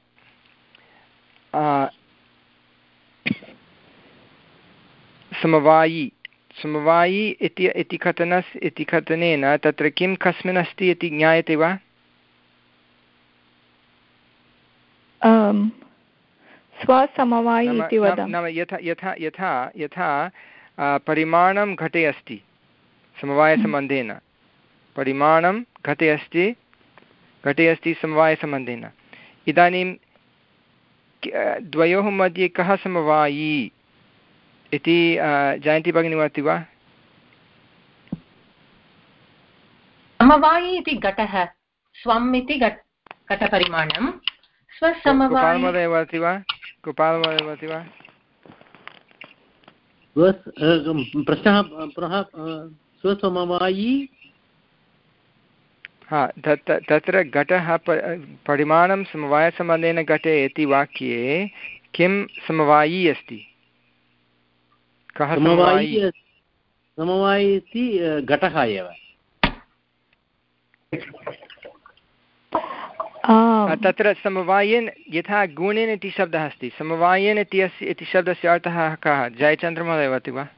समवायी समवायी इति इति कथनस् इति कथनेन तत्र किं कस्मिन् अस्ति इति ज्ञायते वा? स्वसमवायी इति वदामः। नाम यथा यथा यथा यथा परिमाणं घटे अस्ति समवायसम्बन्धेन, परिमाणं घटे अस्ति घटे अस्ति समवायसम्बन्धेन। इदानीं द्वयोः मध्ये कः समवायी इति जयन्ती भगिनी वदति वा? समवायी इति घटः, स्वम् इति घटपरिमाणं, स्वसमवायी वदति वा? गोपालमहोदय वदति वा? प्रश्नः पुनः स्वसमवायी हा तत्र घटः परिमाणं समवायसम्बन्धेन घटे इति वाक्ये किं समवायी अस्ति? कः समवायी? समवायी इति घटः एव। तत्र समवायेन यथा गुणेन इति शब्दः अस्ति, समवायेन इति अस्य इति शब्दस्य अर्थः कः? जयचन्द्रमहोदय वदति वा?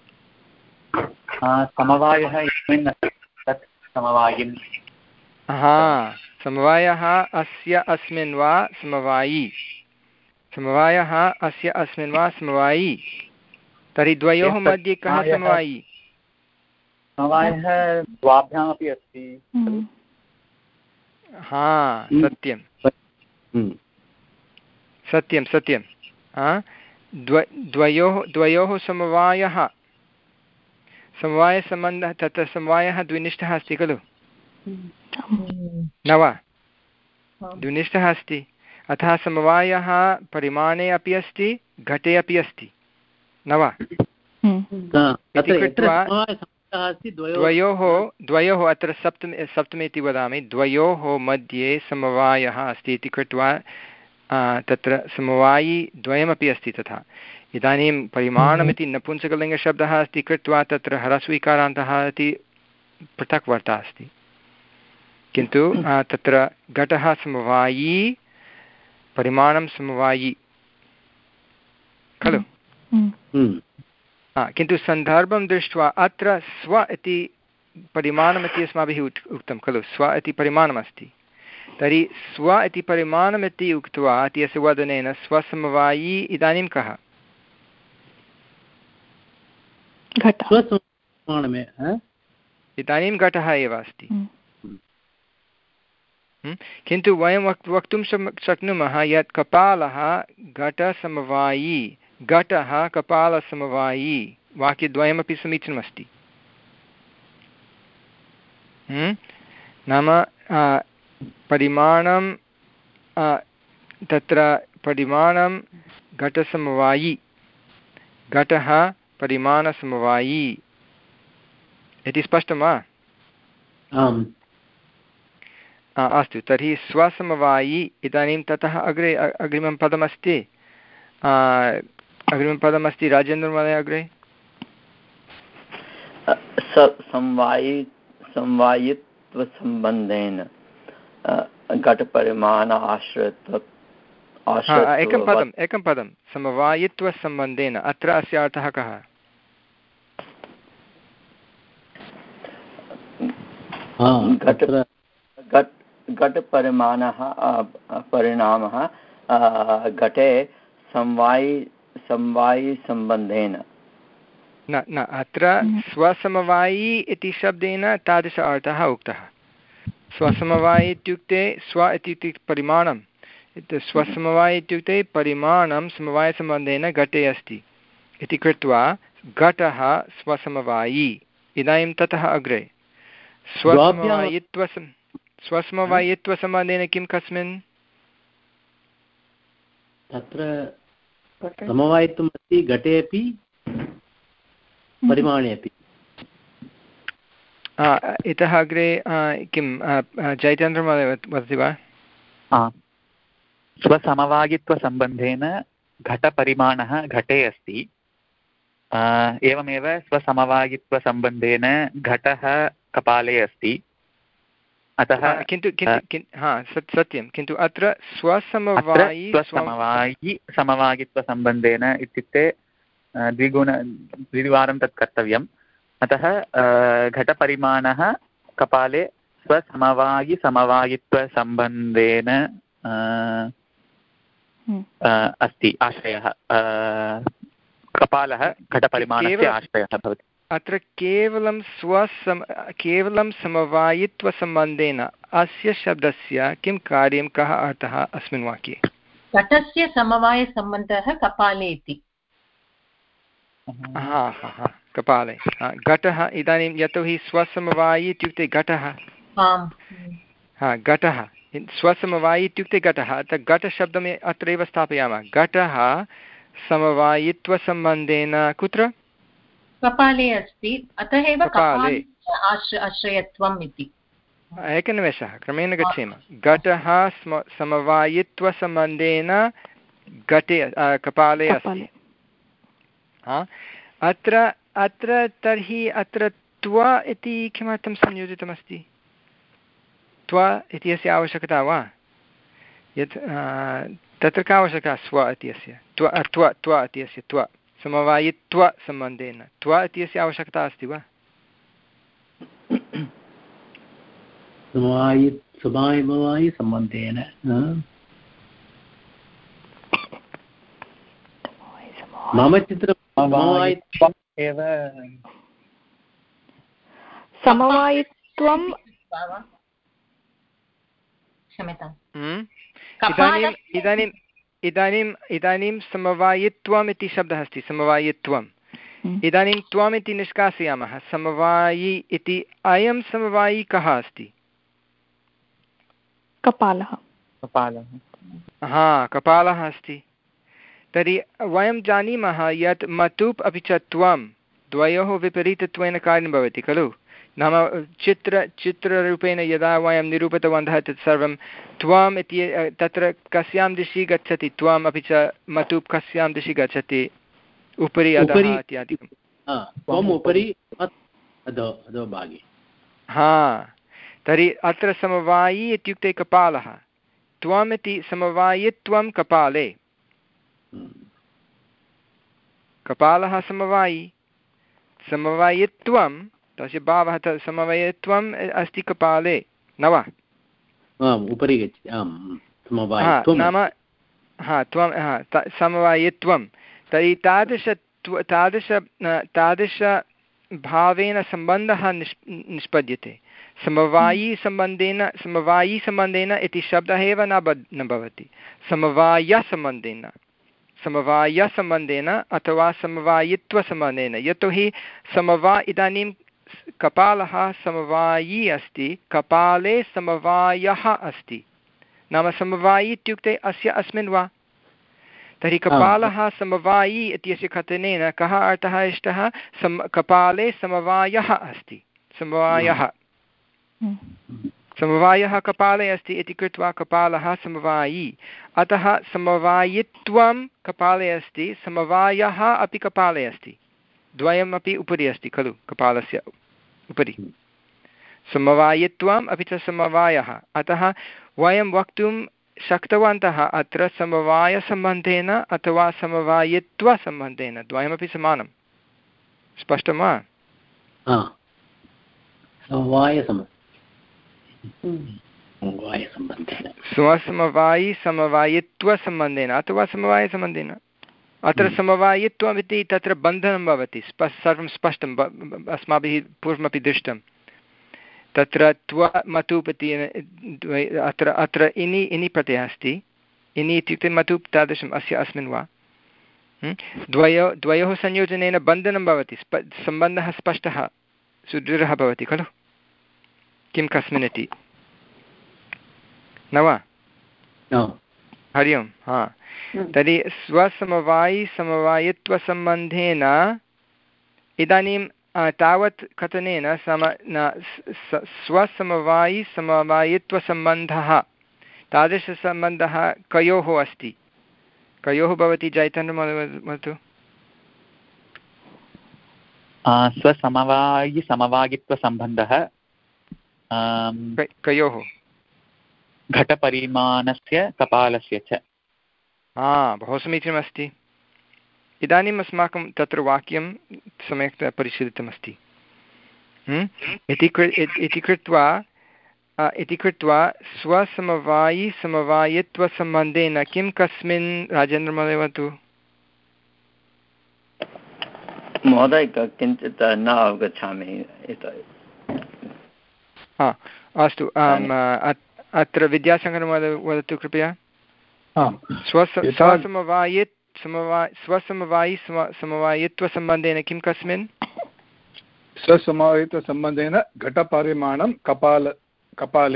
समवायः तत् समवायिन्। हा समवायः अस्य अस्मिन् वा समवायी, समवायः अस्य अस्मिन् वा समवायी। तर्हि द्वयोः मध्ये कः समवायी? समवायः द्वाभ्यामपि अस्ति। हा सत्यं सत्यं सत्यं हा द्व द्वयोः द्वयोः समवायः समवायसम्बन्धः, तत्र समवायः द्विनिष्ठः अस्ति खलु न वा? द्विनिष्ठः अस्ति, अतः समवायः परिमाणे अपि अस्ति घटे अपि अस्ति न वा? इति कृत्वा द्वयोः द्वयोः अत्र सप्तमे सप्तमे इति वदामि, द्वयोः मध्ये समवायः अस्ति इति कृत्वा तत्र समवायी द्वयमपि अस्ति तथा। इदानीं परिमाणमिति नपुंसकलिङ्गशब्दः अस्ति कृत्वा तत्र ह्रस्वीकारान्तः इति पृथक् वार्ता अस्ति, किन्तु तत्र घटः समवायी परिमाणं समवायी खलु। हा किन्तु सन्दर्भं दृष्ट्वा अत्र स्व इति परिमाणमिति अस्माभिः उक्तं खलु, स्व इति परिमाणमस्ति, तर्हि स्व इति परिमाणमिति उक्त्वा इत्यस्य वदनेन स्वसमवायी इदानीं कः? इदानीं घटः एव अस्ति। किन्तु वयं वक् वक्तुं शक्नुमः यत् कपालः घटसमवायी, घटः कपालसमवायी, वाक्यद्वयमपि समीचीनमस्ति। नाम परिमाणं तत्र परिमाणं घटसमवायी, घटः परिमाणसमवायी इति स्पष्टं वा? आम्। अस्तु, तर्हि स्वसमवायी इदानीं ततः अग्रे अग्रिमं पदमस्ति, अग्रिमं पदमस्ति राजेन्द्रमहोदय अग्रे। समवायि समवायित्वसम्बन्धेन घटपरिमाण आश्रित्व एकं पदम् एकं पदं समवायित्वसम्बन्धेन, अत्र अस्य अर्थः कः? घटपरिमाणः परिणामः घटे समवायि समवायिसम्बन्धेन न न अत्र स्वसमवायी इति शब्देन तादृश अर्थः उक्तः। स्वसमवायी इत्युक्ते स्व इत्युक्ते परिमाणं, स्वसमवायी इत्युक्ते परिमाणं समवायसम्बन्धेन घटे अस्ति इति कृत्वा घटः स्वसमवायी। इदानीं ततः अग्रे स्वसमवायित्व स्वसमवायित्वसम्बन्धेन किं कस्मिन्? तत्र समवायित्वम् अस्ति घटे अपि परिमाणे अपि। इतः अग्रे किं जयचन्द्रमहोदय वदति वा? स्वसमवायित्वसम्बन्धेन घटपरिमाणः घटे अस्ति, एवमेव स्वसमवायित्वसम्बन्धेन घटः कपाले अस्ति। अतः किन्तु हा सत्यं, किन्तु अत्र स्वसमवायि स्वसमवायि समवायित्वसम्बन्धेन इत्युक्ते द्विगुण द्विवारं तत् कर्तव्यम्। अतः घटपरिमाणः कपाले स्वसमवायिसमवायित्वसम्बन्धेन अस्ति आश्रयः, कपालः घटपरिमाणस्य आश्रयः भवति। अत्र केवलं स्वसम केवलं समवायित्वसम्बन्धेन अस्य शब्दस्य किं कार्यं, कः अर्थः अस्मिन् वाक्ये? घटस्य समवायसम्बन्धः कपाले इति। हा हा हा कपाले घटः। इदानीं यतोहि स्वसमवायि इत्युक्ते घटः, हा घटः स्वसमवायि इत्युक्ते घटः, अतः घटशब्दम् अत्रैव स्थापयामः। घटः समवायित्वसम्बन्धेन कुत्र? कपाले अस्ति, अतः एव कपाले आश्रयत्वम् इति। एकनिमेषः, क्रमेण गच्छेम। घटः स्म समवायित्वसम्बन्धेन घटे कपाले अस्ति। अत्र अत्र तर्हि अत्र त्व इति किमर्थं संयोजितमस्ति? त्व इत्यस्य आवश्यकता वा? यत् तत्र का आवश्यकता स्व इत्यस्य? त्व त्व त्व इत्यस्य त्व समवायित्वसम्बन्धेन त्व इत्यस्य आवश्यकता अस्ति वा? समवायिसम्बन्धेन मम चित्रं एव समवायित्वं क्षम्यताम्। इदानीम् इदानीम् इदानीम् इदानीं समवायित्वम् इति शब्दः अस्ति, समवायित्वम्। इदानीं त्वम् इति निष्कासयामः, समवायि इति अयं समवायि कः अस्ति? कपालः। कपालः हा, कपालः अस्ति। तर्हि वयं जानीमः यत् मतुप् अपि च त्वं द्वयोः विपरीतत्वेन कार्यं भवति खलु। नाम चित्र चित्ररूपेण यदा वयं निरूपितवन्तः तत् सर्वं त्वम् इति तत्र कस्यां दिशि गच्छति त्वम्, अपि च मतुप् कस्यां दिशि गच्छति, उपरि अधः इत्यादिकं। हा, तर्हि अत्र समवायि इत्युक्ते कपालः, त्वम् इति समवायित्वं कपाले। कपालः समवायि, समवायित्वं तस्य भावः समवायित्वम् अस्ति कपाले, न वा? उपरि गच्छति नाम हा त्वं हा समवायित्वं। तर्हि तादृश तादृश तादृशभावेन सम्बन्धः निष् निष्पद्यते। समवायिसम्बन्धेन समवायिसम्बन्धेन इति शब्दः एव न बद् न भवति, समवायसम्बन्धेन समवायसम्बन्धेन अथवा समवायित्वसम्बन्धेन। यतोहि समवा इदानीं कपालः समवायी अस्ति, कपाले समवायः अस्ति, नाम समवायी इत्युक्ते अस्य अस्मिन् वा। तर्हि कपालः समवायी इत्यस्य कथनेन कः अर्थः इष्टः? सम कपाले समवायः अस्ति, समवायः समवायः कपाले अस्ति इति कृत्वा कपालः समवायी। अतः समवायित्वं कपाले अस्ति, समवायः अपि कपाले अस्ति, द्वयमपि उपरि अस्ति खलु, कपालस्य उपरि समवायित्वम् अपि च समवायः। अतः वयं वक्तुं शक्तवन्तः अत्र समवायसम्बन्धेन अथवा समवायित्वसम्बन्धेन द्वयमपि समानं। स्पष्टं वा? स्वसमवायि समवायित्वसम्बन्धेन अथवा समवायसम्बन्धेन। अत्र समवायित्वम् इति तत्र बन्धनं भवति, स्प सर्वं स्पष्टं अस्माभिः पूर्वमपि दृष्टं। तत्र त्व मतुप् इति अत्र अत्र इनि इनि प्रत्ययः अस्ति, इनि इत्युक्ते मतुप् तादृशम् अस्य अस्मिन् वा। द्वयो द्वयोः संयोजनेन बन्धनं भवति, स्प सम्बन्धः स्पष्टः सुदृढः भवति खलु, किं कस्मिन् इति, न वा? हरि ओम्। हा, तर्हि स्वसमवायि समवायित्वसम्बन्धेन इदानीं तावत् कथनेन सम न स्वसमवायि समवायित्वसम्बन्धः तादृशसम्बन्धः कयोः अस्ति? कयोः भवति? जयचन्द्रमहोदय वदतु। स्वसमवायि समवायित्वसम्बन्धः कयोः? घटपरिमाणस्य कपालस्य च। हा, बहु समीचीनमस्ति। इदानीम् अस्माकं तत्र वाक्यं सम्यक् परिशीलितमस्ति। इति इति कृत्वा इति कृत्वा स्वसमवायि समवायित्वसम्बन्धेन किं कस्मिन् राजेन्द्रमहोदय वदतु। महोदय किञ्चित् न अवगच्छामि। हा, अस्तु, अत्र विद्याशङ्करमहोदय वदतु कृपया। स्वसमवायित् समवा स्वसमवायि समवायित्वसम्बन्धेन किं कस्मिन्? स्वसमवायित्वसम्बन्धेन घटपरिमाणं कपाल कपाले।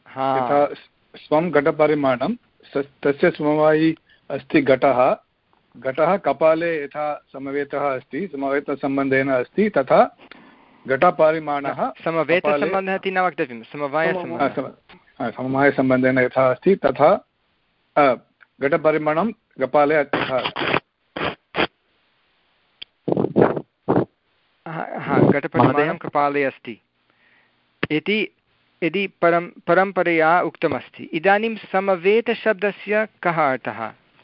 यथा स्वं घटपरिमाणं तस्य समवायि अस्ति घटः, घटः कपाले यथा समवेतः अस्ति, समवेतसम्बन्धेन अस्ति, तथा घटपरिमाणः समवेतसम्बन्धः इति न वक्तव्यं, समवायसम्बन्धः समवायसम्बन्धेन यथा अस्ति तथा घटपरिमाणं कपाले तथा हा घटपरिमाणं कपाले अस्ति इति यदि परं परम्परया उक्तमस्ति। इदानीं समवेतशब्दस्य कः अर्थः?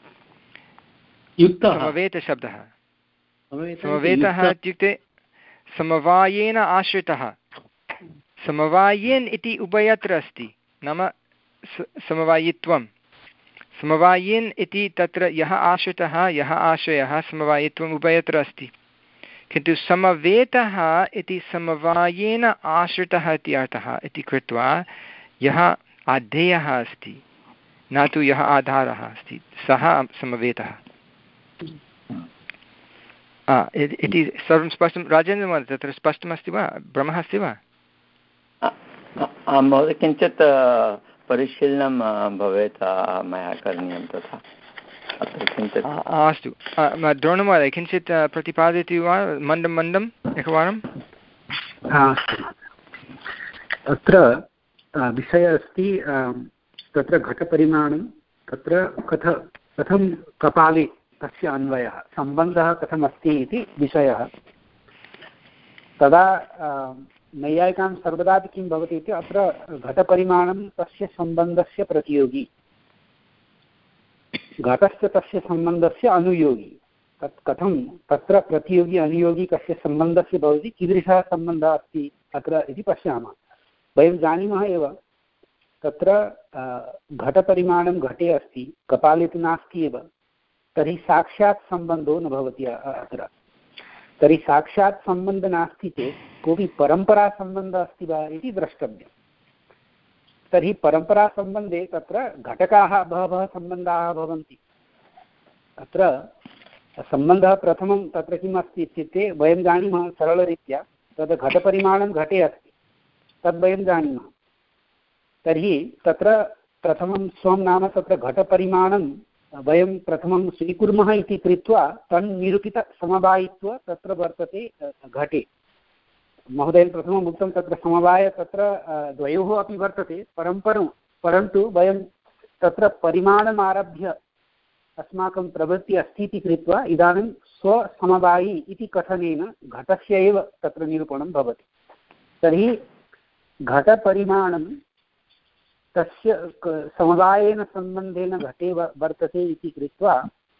समवेतशब्दः समवेतः इत्युक्ते समवायेन आश्रितः। समवायेन इति उभयत्र अस्ति, नाम समवायित्वं। समवायेन इति तत्र यः आश्रितः यः आश्रयः समवायित्वम् उभयत्र अस्ति, किन्तु समवेतः इति समवायेन आश्रितः इति अर्थः इति कृत्वा यः आधेयः अस्ति, न तु यः आधारः अस्ति, सः समवेतः इति सर्वं स्पष्टं। राजेन्द्रमहोदय, तत्र स्पष्टमस्ति वा? भ्रमः अस्ति वा? महोदय, किञ्चित् परिशीलनं भवेत्, मया करणीयं तथा। अस्तु, द्रोणमहोदय किञ्चित् प्रतिपादयति वा मन्दं मन्दम् एकवारं? अत्र विषयः अस्ति, तत्र घटपरिमाणं तत्र कथ कथं कपाले तस्य अन्वयः सम्बन्धः कथमस्ति इति विषयः। तदा नैयायिकां सर्वदापि किं भवति इति अत्र घटपरिमाणं तस्य सम्बन्धस्य प्रतियोगी, घटस्य तस्य सम्बन्धस्य अनुयोगी। तत् कथं तत्र प्रतियोगी अनुयोगी कस्य सम्बन्धस्य भवति, कीदृशः सम्बन्धः अस्ति अत्र इति पश्यामः। वयं जानीमः एव तत्र घटपरिमाणं घटे अस्ति, कपाले तु नास्ति एव, तर्हि साक्षात् सम्बन्धो न भवति अत्र। तर्हि साक्षात् सम्बन्धः नास्ति चेत् कोऽपि परम्परासम्बन्धः अस्ति वा इति द्रष्टव्यम्। तर्हि परम्परासम्बन्धे तत्र घटकाः बहवः सम्बन्धाः भवन्ति। अत्र सम्बन्धः प्रथमं तत्र किम् अस्ति इत्युक्ते वयं जानीमः सरलरीत्या तद् घटपरिमाणं घटे अस्ति, तद् वयं जानीमः। तर्हि तत्र प्रथमं स्वं नाम तत्र घटपरिमाणं वयं प्रथमं स्वीकुर्मः इति कृत्वा तन्निरूपितसमवायित्व तत्र वर्तते घटे। महोदयेन प्रथमम् उक्तं तत्र समवाय तत्र द्वयोः अपि वर्तते, परम्परं परन्तु वयं तत्र परिमाणम् आरभ्य अस्माकं प्रवृत्तिः अस्ति इति कृत्वा इदानीं स्वसमवायी इति कथनेन घटस्य एव तत्र निरूपणं भवति। तर्हि घटपरिमाणं तस्य समवायेन सम्बन्धेन घटे वर्तते इति कृत्वा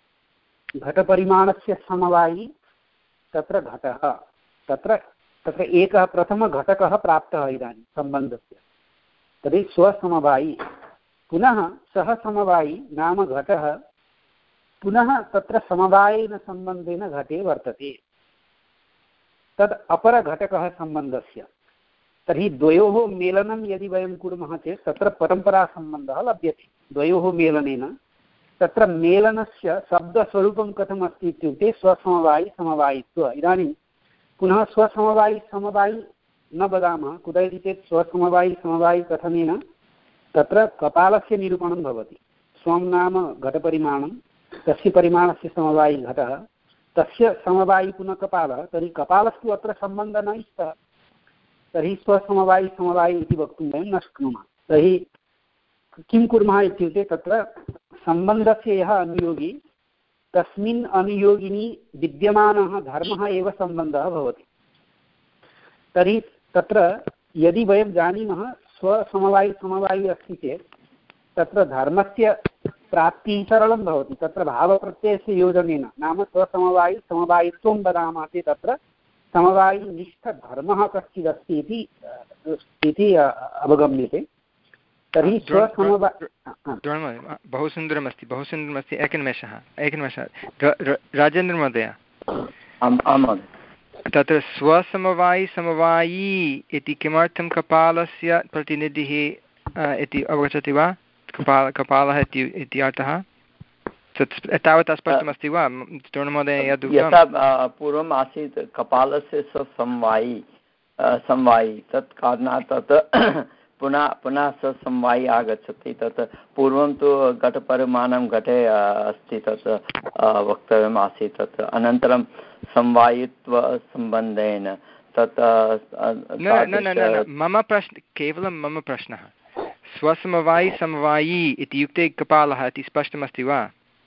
घटपरिमाणस्य समवायी तत्र घटः, तत्र तत्र एकः प्रथमघटकः प्राप्तः इदानीं सम्बन्धस्य। तर्हि स्वसमवायी पुनः सः समवायी नाम घटः पुनः तत्र समवायेन सम्बन्धेन घटे वर्तते, तद् अपरघटकः सम्बन्धस्य। तर्हि द्वयोः मेलनं यदि वयं कुर्मः चेत् तत्र परम्परासम्बन्धः लभ्यते। द्वयोः मेलनेन तत्र मेलनस्य शब्दस्वरूपं कथमस्ति इत्युक्ते स्वसमवायि समवायित्व। इदानीं पुनः स्वसमवायि समवायि न वदामः, कुत इति चेत् स्वसमवायि समवायि कथनेन तत्र कपालस्य निरूपणं भवति। स्वं नाम घटपरिमाणं, तस्य परिमाणस्य समवायि घटः, तस्य समवायि पुनः कपालः। तर्हि कपालस्तु अत्र सम्बन्धः न स्तः, तर्हि स्वसमवायि समवायि इति वक्तुं वयं न शक्नुमः। तर्हि किं कुर्मः इत्युक्ते तत्र सम्बन्धस्य यः अनुयोगी तस्मिन् अनुयोगिनी विद्यमानः धर्मः एव सम्बन्धः भवति। तर्हि तत्र यदि वयं जानीमः स्वसमवायि समवायि अस्ति चेत् तत्र धर्मस्य प्राप्तिः सरलं भवति। तत्र भावप्रत्ययस्य योजनेन नाम स्वसमवायि समवायित्वं वदामः चेत् तत्र समवायिनिष्ठधर्मः कश्चिदस्ति इति इति अवगम्यते। तर्हि स्वसमवायि बहु सुन्दरमस्ति, बहु सुन्दरमस्ति। एकनिमेषः एकनिमेषः राजेन्द्रमहोदय, तत्र स्वसमवायि समवायी इति किमर्थं कपालस्य प्रतिनिधिः इति अवगच्छति वा? कपाल कपालः इति अर्थः तावत् स्पष्टमस्ति वा? द्रोणमहोदय यद् यथा पूर्वम् आसीत् कपालस्य स्वसमवायि समवायि, तत् कारणात् तत् पुनः पुनः स समवायि आगच्छति तत् पूर्वं तु घटपरिमाणं घटे अस्ति तत् वक्तव्यम् आसीत् तत् अनन्तरं समवायित्वसम्बन्धेन तत् मम प्रश्न केवलं मम प्रश्नः स्वसमवायि समवायी इत्युक्ते कपालः इति स्पष्टमस्ति वा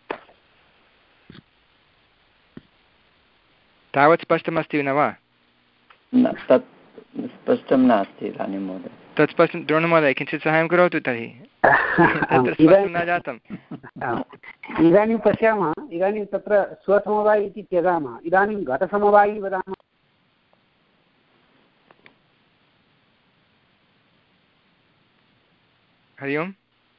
तावत् स्पष्टमस्ति न वा तत् स्पष्टं नास्ति इदानीं महोदय तत् स्पष्टं द्रोणमहोदय किञ्चित् सहायं करोतु तर्हि तत्र स्पष्टं न जातम् इदानीं पश्यामः इदानीं तत्र स्वसमवायि इति त्यजामः इदानीं घटसमवायि वदामः हरि ओम्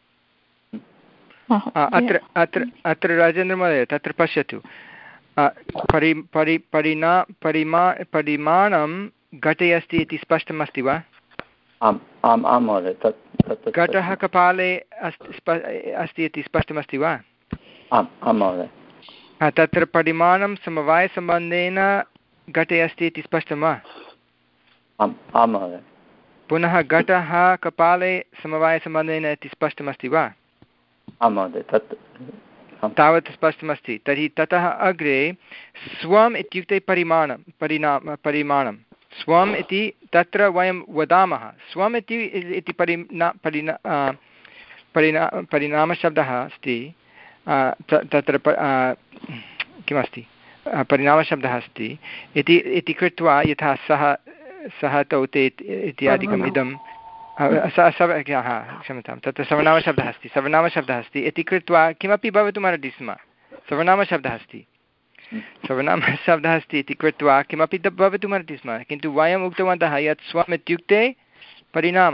अत्र अत्र अत्र राजेन्द्रमहोदय तत्र पश्यतु परि परि परिणा परिमा परिमाणं घटे अस्ति इति स्पष्टमस्ति वा आम् आम् आं महोदय तत् घटः कपाले अस्ति अस्ति इति स्पष्टमस्ति वा आम् आं महोदय तत्र परिमाणं समवायसम्बन्धेन घटे अस्ति इति स्पष्टं वा आम् आं महोदय पुनः घटः कपाले समवायसम्बन्धेन इति स्पष्टमस्ति वा आं महोदय तत् तावत् स्पष्टमस्ति तर्हि ततः अग्रे स्वम् इत्युक्ते परिमाणं परिणाम परिमाणं स्वम् इति तत्र वयं वदामः स्वम् इति इति परिणा परिणा परिणा परिणामशब्दः अस्ति तत्र किमस्ति परिणामशब्दः अस्ति इति इति कृत्वा यथा सः सः तौ ते इत्यादिकम् इदं क्षम्यतां तत्र सर्वनामशब्दः अस्ति सर्वनामशब्दः अस्ति इति कृत्वा किमपि भवितुमर्हति स्म सर्वनामशब्दः अस्ति सर्वनामशब्दः अस्ति इति कृत्वा किमपि भवितुमर्हति स्म किन्तु वयम् उक्तवन्तः यत् स्वम् इत्युक्ते परिणाम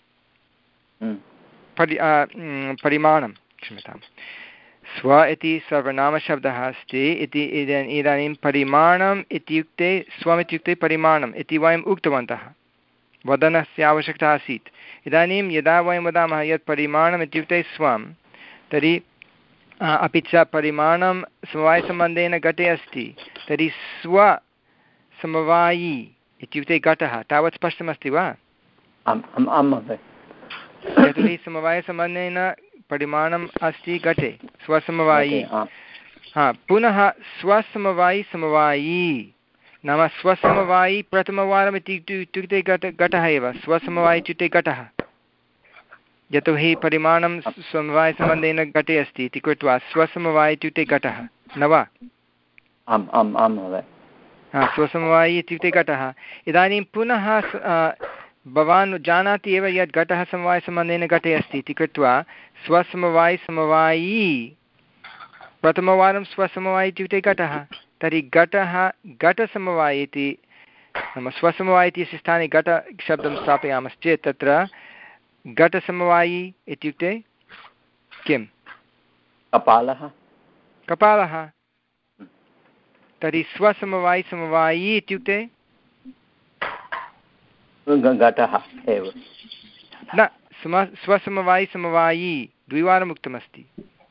परि परिमाणं क्षम्यतां स्व इति सर्वनामशब्दः अस्ति इति इदानीं परिमाणम् इत्युक्ते स्वम् इत्युक्ते परिमाणम् इति वयम् उक्तवन्तः वदनस्य आवश्यकता आसीत् इदानीं यदा वयं वदामः यत् परिमाणम् इत्युक्ते स्वं तर्हि अपि च परिमाणं समवायसम्बन्धेन घटे अस्ति तर्हि स्वसमवायी इत्युक्ते घटः तावत् स्पष्टमस्ति वा यतोहि समवायसम्बन्धेन परिमाणम् अस्ति घटे स्वसमवायी हा पुनः स्वसमवायी समवायी नाम स्वसमवायी प्रथमवारम् इत्युक्ते घट घटः एव स्वसमवायी इत्युक्ते घटः यतोहि परिमाणं समवायसम्बन्धेन घटे अस्ति इति कृत्वा स्वसमवायी इत्युक्ते घटः न वा आम् आम् आं महोदय हा स्वसमवायी इत्युक्ते घटः इदानीं पुनः भवान् जानाति एव यत् घटः समवायसम्बन्धेन घटे अस्ति इति कृत्वा स्वसमवायी समवायी प्रथमवारं स्वसमवायी इत्युक्ते घटः तर्हि घटः घटसमवायी इति नाम स्वसमवायी इत्यस्य स्थाने घटशब्दं स्थापयामश्चेत् तत्र घटसमवायी इत्युक्ते किं कपालः कपालः तर्हि स्वसमवायी समवायी इत्युक्ते घटः एव न सम स्वसमवायी समवायी द्विवारम् उक्तमस्ति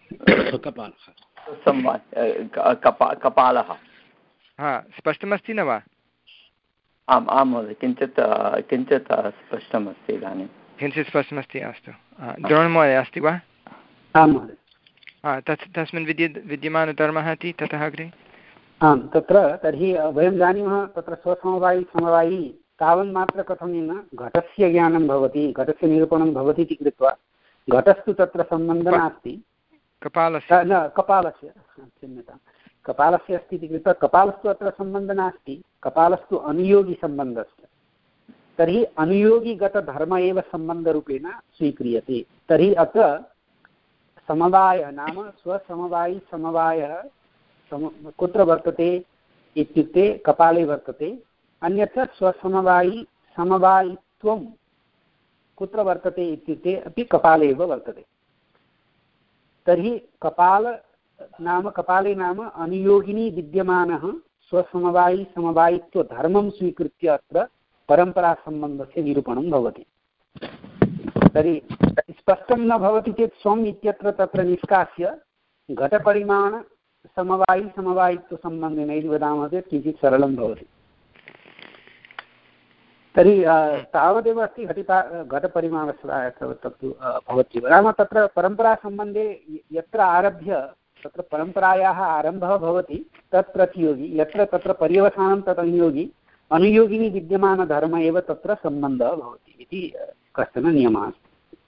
कपालः हा स्पष्टमस्ति न वा आम् आं महोदय किञ्चित् किञ्चित् स्पष्टमस्ति इदानीं किञ्चित् स्पष्टमस्ति अस्तु द्रोणमहोदय अस्ति वा आं महोदय हा तत् तस्मिन् विद्य विद्यमानधर्मः इति ततः अग्रे आं तत्र तर्हि वयं जानीमः तत्र स्वसमवायी समवायी तावन्मात्र कथनेन घटस्य ज्ञानं भवति घटस्य निरूपणं भवति इति कृत्वा घटस्तु तत्र सम्बन्धः नास्ति कपालस्य न कपालस्य क्षम्यतां कपालस्य अस्ति इति कृत्वा कपालस्तु अत्र सम्बन्धः नास्ति कपालस्तु अनुयोगिसम्बन्धस्य तर्हि अनुयोगिगतधर्म एव सम्बन्धरूपेण स्वीक्रियते तर्हि अत्र समवायः नाम स्वसमवायी समवायः सम कुत्र वर्तते इत्युक्ते कपाले वर्तते अन्यत्र स्वसमवायी समवायित्वं कुत्र वर्तते इत्युक्ते अपि काले एव वर्तते तर्हि कपाल नाम कपाले नाम अनुयोगिनी विद्यमानः स्वसमवायी समवायित्वधर्मं स्वीकृत्य अत्र परम्परासम्बन्धस्य निरूपणं भवति तर्हि स्पष्टं न भवति चेत् स्वम् इत्यत्र तत्र निष्कास्य घटपरिमाणसमवायी समवायित्वसम्बन्धेन यदि वदामः चेत् किञ्चित् सरलं भवति तर्हि तावदेव अस्ति घटिता घटपरिमाणस्य तत्तु भवत्येव नाम तत्र परम्परासम्बन्धे यत्र आरभ्य तत्र परम्परायाः आरम्भः भवति तत् प्रतियोगी यत्र तत्र पर्यवसानं तत् अनुयोगी अनुयोगिनी विद्यमानधर्म एव तत्र सम्बन्धः भवति इति कश्चन नियमः अस्ति।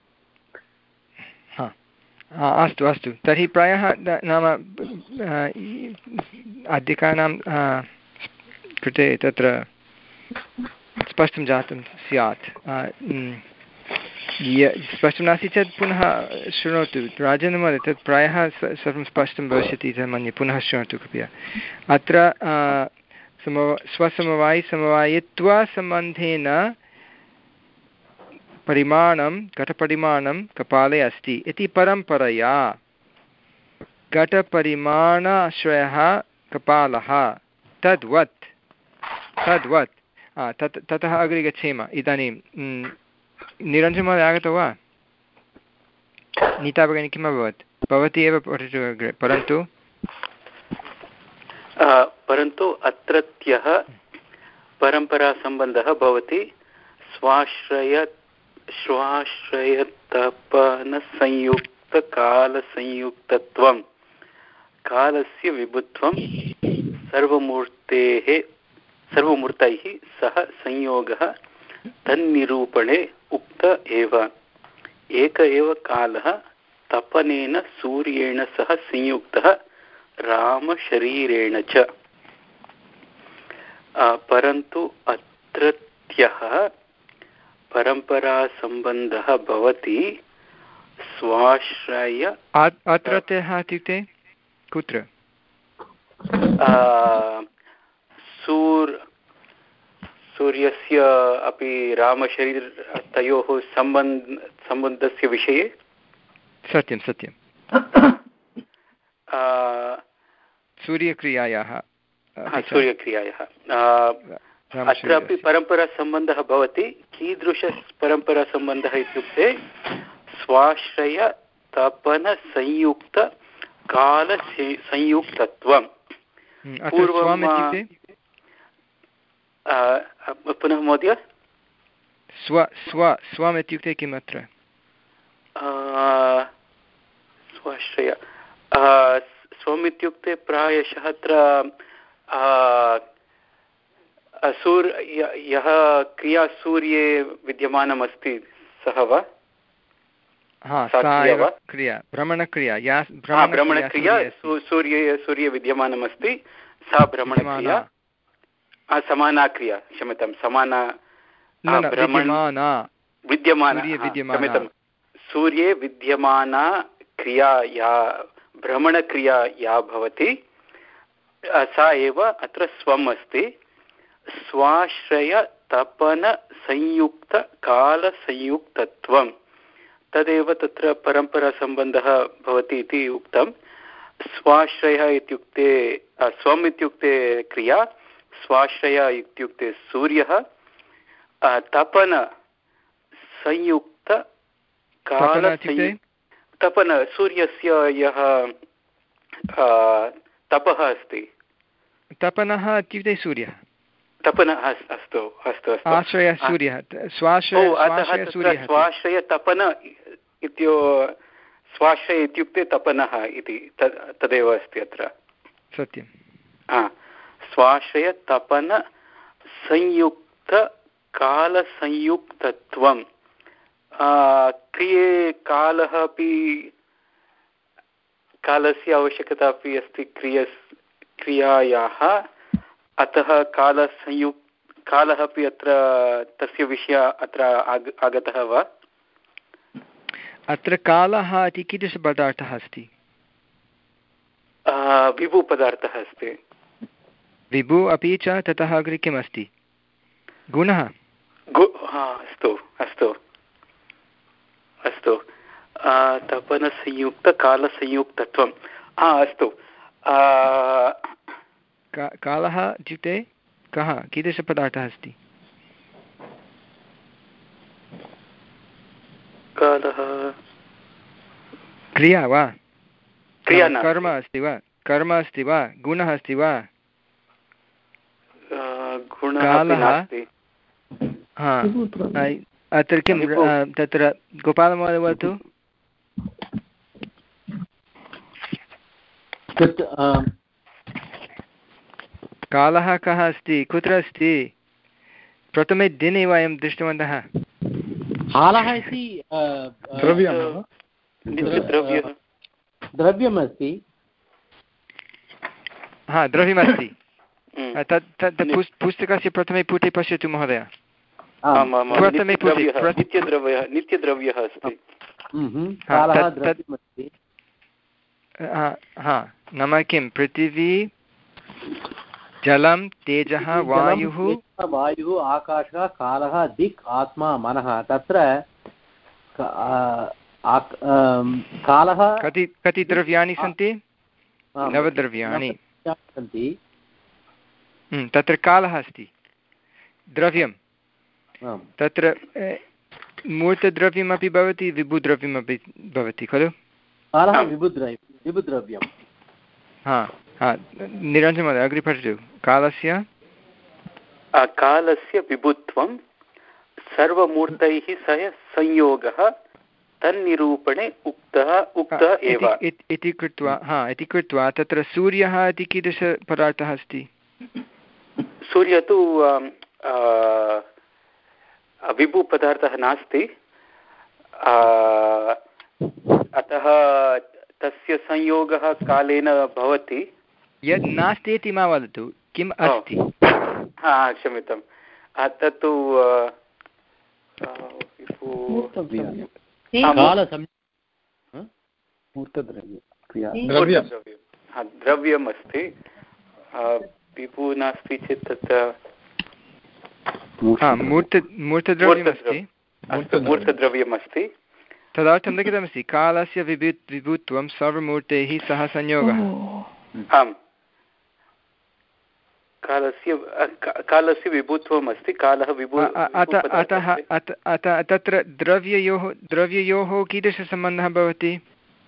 अस्तु अस्तु तर्हि प्रायः नाम अधिकानां कृते तत्र स्पष्टं जातं स्यात्। स्पष्टं नास्ति चेत् पुनः शृणोतु राजेन्द्रमहोदय तत् प्रायः सर्वं स्पष्टं भविष्यति इति मन्ये पुनः शृणोतु कृपया। अत्र समव स्वसमवायिसमवायित्वसम्बन्धेन परिमाणं घटपरिमाणं कपाले अस्ति इति परम्परया घटपरिमाणाश्रयः कपालः तद्वत् तद्वत् तत् ततः अग्रे गच्छेम। इदानीं निरञ्जनमहोदय आगतो वा? नीता भगिनी किम् अभवत्? भवती एव पठतु अग्रे। परन्तु परन्तु अत्रत्यः परम्परासम्बन्धः भवति स्वाश्रय स्वाश्रयतपनसंयुक्तकालसंयुक्तत्वं कालस्य विभुत्वं सर्वमूर्तेः सर्वमूर्तैः सह संयोगः तन्निरूपणे उक्त एव। एक एव कालः तपनेन सूर्येण सह संयुक्तः रामशरीरेण च। परन्तु अत्रत्यः परम्परासम्बन्धः भवति स्वाश्रय अत्रत्यः इत्युक्ते कुत्र? सूर् सूर्यस्य अपि रामशरीर तयोः सम्बन्ध सम्बन्धस्य विषये सत्यं सत्यं सूर्यक्रियायाः सूर्यक्रियायाः अत्रापि परम्परासम्बन्धः भवति। कीदृशपरम्परासम्बन्धः इत्युक्ते स्वाश्रय तपनसंयुक्तकालसंयुक्तत्वं। पूर्वं पुनः महोदय स्व स्व स्वम् इत्युक्ते किम् अत्र? स्वाश्रय स्वम् इत्युक्ते प्रायशः अत्र सूर्य यः क्रिया सूर्ये विद्यमानमस्ति सः वा? क्रिया भ्रमणक्रिया या भ्रमणक्रिया सूर्ये सूर्ये विद्यमानमस्ति सा भ्रमणक्रिया समाना क्रिया क्षम्यतां समाना विद्यमाना क्षम्यतां सूर्ये विद्यमाना क्रिया या भ्रमणक्रिया या भवति सा एव अत्र स्वम् अस्ति। स्वाश्रय तपनसंयुक्तकालसंयुक्तत्वं तदेव तत्र परम्परासम्बन्धः भवति इति उक्तं। स्वाश्रयः इत्युक्ते स्वम् इत्युक्ते क्रिया, स्वाश्रय इत्युक्ते सूर्यः, तपन संयुक्तकाल तपन सूर्यस्य यः तपः अस्ति तपनः इत्युक्ते सूर्यः तपनः अस्तु अस्तु अस्तु आश्रयः सूर्यः स्वाश्रय स्वाश्रय तपन इत्यो स्वाश्रय इत्युक्ते तपनः इति तदेव अस्ति अत्र सत्यं। स्वाश्रय तपन संयुक्तकालसंयुक्तत्वं क्रिये कालः अपि कालस्य आवश्यकता अपि अस्ति क्रिय क्रियायाः अतः कालसंयुक् कालः अपि अत्र तस्य विषयः अत्र आग आगतः वा? अत्र कालः इति कीदृशपदार्थः अस्ति? विभुपदार्थः अस्ति। विभु अपि च ततः अग्रे किम् अस्ति? गुणः। अस्तु अस्तु अस्तु तपनसंयुक्तकालसंयुक्तत्वं अस्तु। कालः इत्युक्ते कः कीदृशपदार्थः अस्ति? कालः क्रिया वा? क्रिया कर्म अस्ति वा? कर्म अस्ति वा? गुणः अस्ति वा? कालः हा अत्र किं तत्र गोपालमहोदय वदतु। कालः कः अस्ति, कुत्र अस्ति? प्रथमे दिने वयं दृष्टवन्तः। कालः इति द्रव्यमस्ति। हा द्रव्यमस्ति। तत् तत् पुस्तकस्य प्रथमे पुटे पश्यतु महोदय। प्रथमे पुटे नित्यद्रव्यः नित्यद्रव्यः अस्ति। हा नाम किं? पृथिवी, जलं, तेजः, वायुः वायुः आकाशः, कालः, दिक्, आत्मा, मनः। तत्र कालः कति कति द्रव्याणि सन्ति? नवद्रव्याणि सन्ति। तत्र कालः अस्ति, द्रव्यं। तत्र मूर्तद्रव्यमपि भवति, विभुद्रव्यमपि भवति खलु? कालः विभुद्रव्यं विभुद्रव्यं हा हा निरञ्जनमहोदय अग्रे पठतु। कालस्य कालस्य विभुत्वं सर्वमूर्तैः सह संयोगः तन्निरूपणे उक्तः उक्तः एव इति कृत्वा हा इति कृत्वा तत्र सूर्यः इति कीदृशपदार्थः अस्ति? सूर्यः तु विभुपदार्थः नास्ति, अतः तस्य संयोगः कालेन भवति। यद् नास्ति इति मा वदतु, किम् अस्ति? हा क्षम्यतां, तत्तु द्रव्यम् अस्ति, विभु नास्ति चेत् तत्र मूर्तद्रव्यमस्ति। मूर्तद्रव्यमस्ति तदर्थं लिखितमस्ति कालस्य विभु विभुत्वं सर्वमूर्तैः सह संयोगः। आम्, कालस्य कालस्य विभुत्वम् अस्ति, कालः विभु। अतः अतः तत्र द्रव्ययोः द्रव्ययोः कीदृशसम्बन्धः भवति?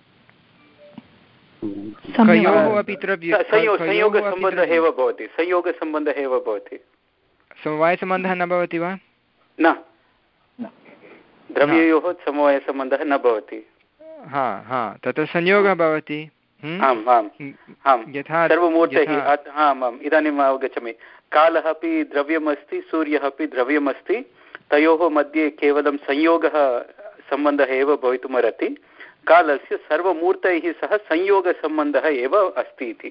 कयोः अपि द्रव्य संयोगसम्बन्धः एव भवति, संयोगसम्बन्धः एव भवति। समवायसम्बन्धः न भवति वा? न, द्रव्ययोः समवायसम्बन्धः न भवति। हा हा तत्र संयोगः भवति। आम् आम् आम् सर्वमूर्तैः। आम् आम् इदानीम् अवगच्छामि। कालः अपि द्रव्यमस्ति, सूर्यः अपि द्रव्यमस्ति, तयोः मध्ये केवलं संयोगः सम्बन्धः एव भवितुमर्हति। कालस्य सर्वमूर्तैः सह संयोगसम्बन्धः एव अस्ति इति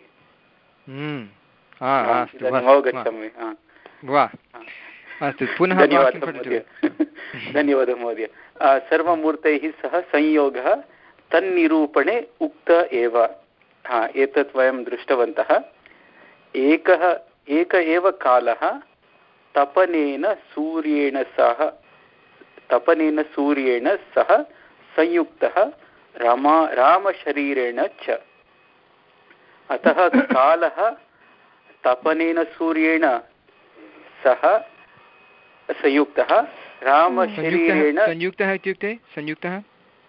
अवगच्छामि। अस्तु पुनः धन्यवादः महोदय। धन्यवादः महोदय। सर्वमूर्तैः सह संयोगः तन्निरूपणे उक्त एव। हा एतत् वयं दृष्टवन्तः। एकः एक एव कालः तपनेन सूर्येण सह तपनेन सूर्येण सह संयुक्तः रमा रामशरीरेण च। अतः कालः तपनेन सूर्येण सह संयुक्तः रामशरीरेण। संयुक्तः इत्युक्ते संयुक्तः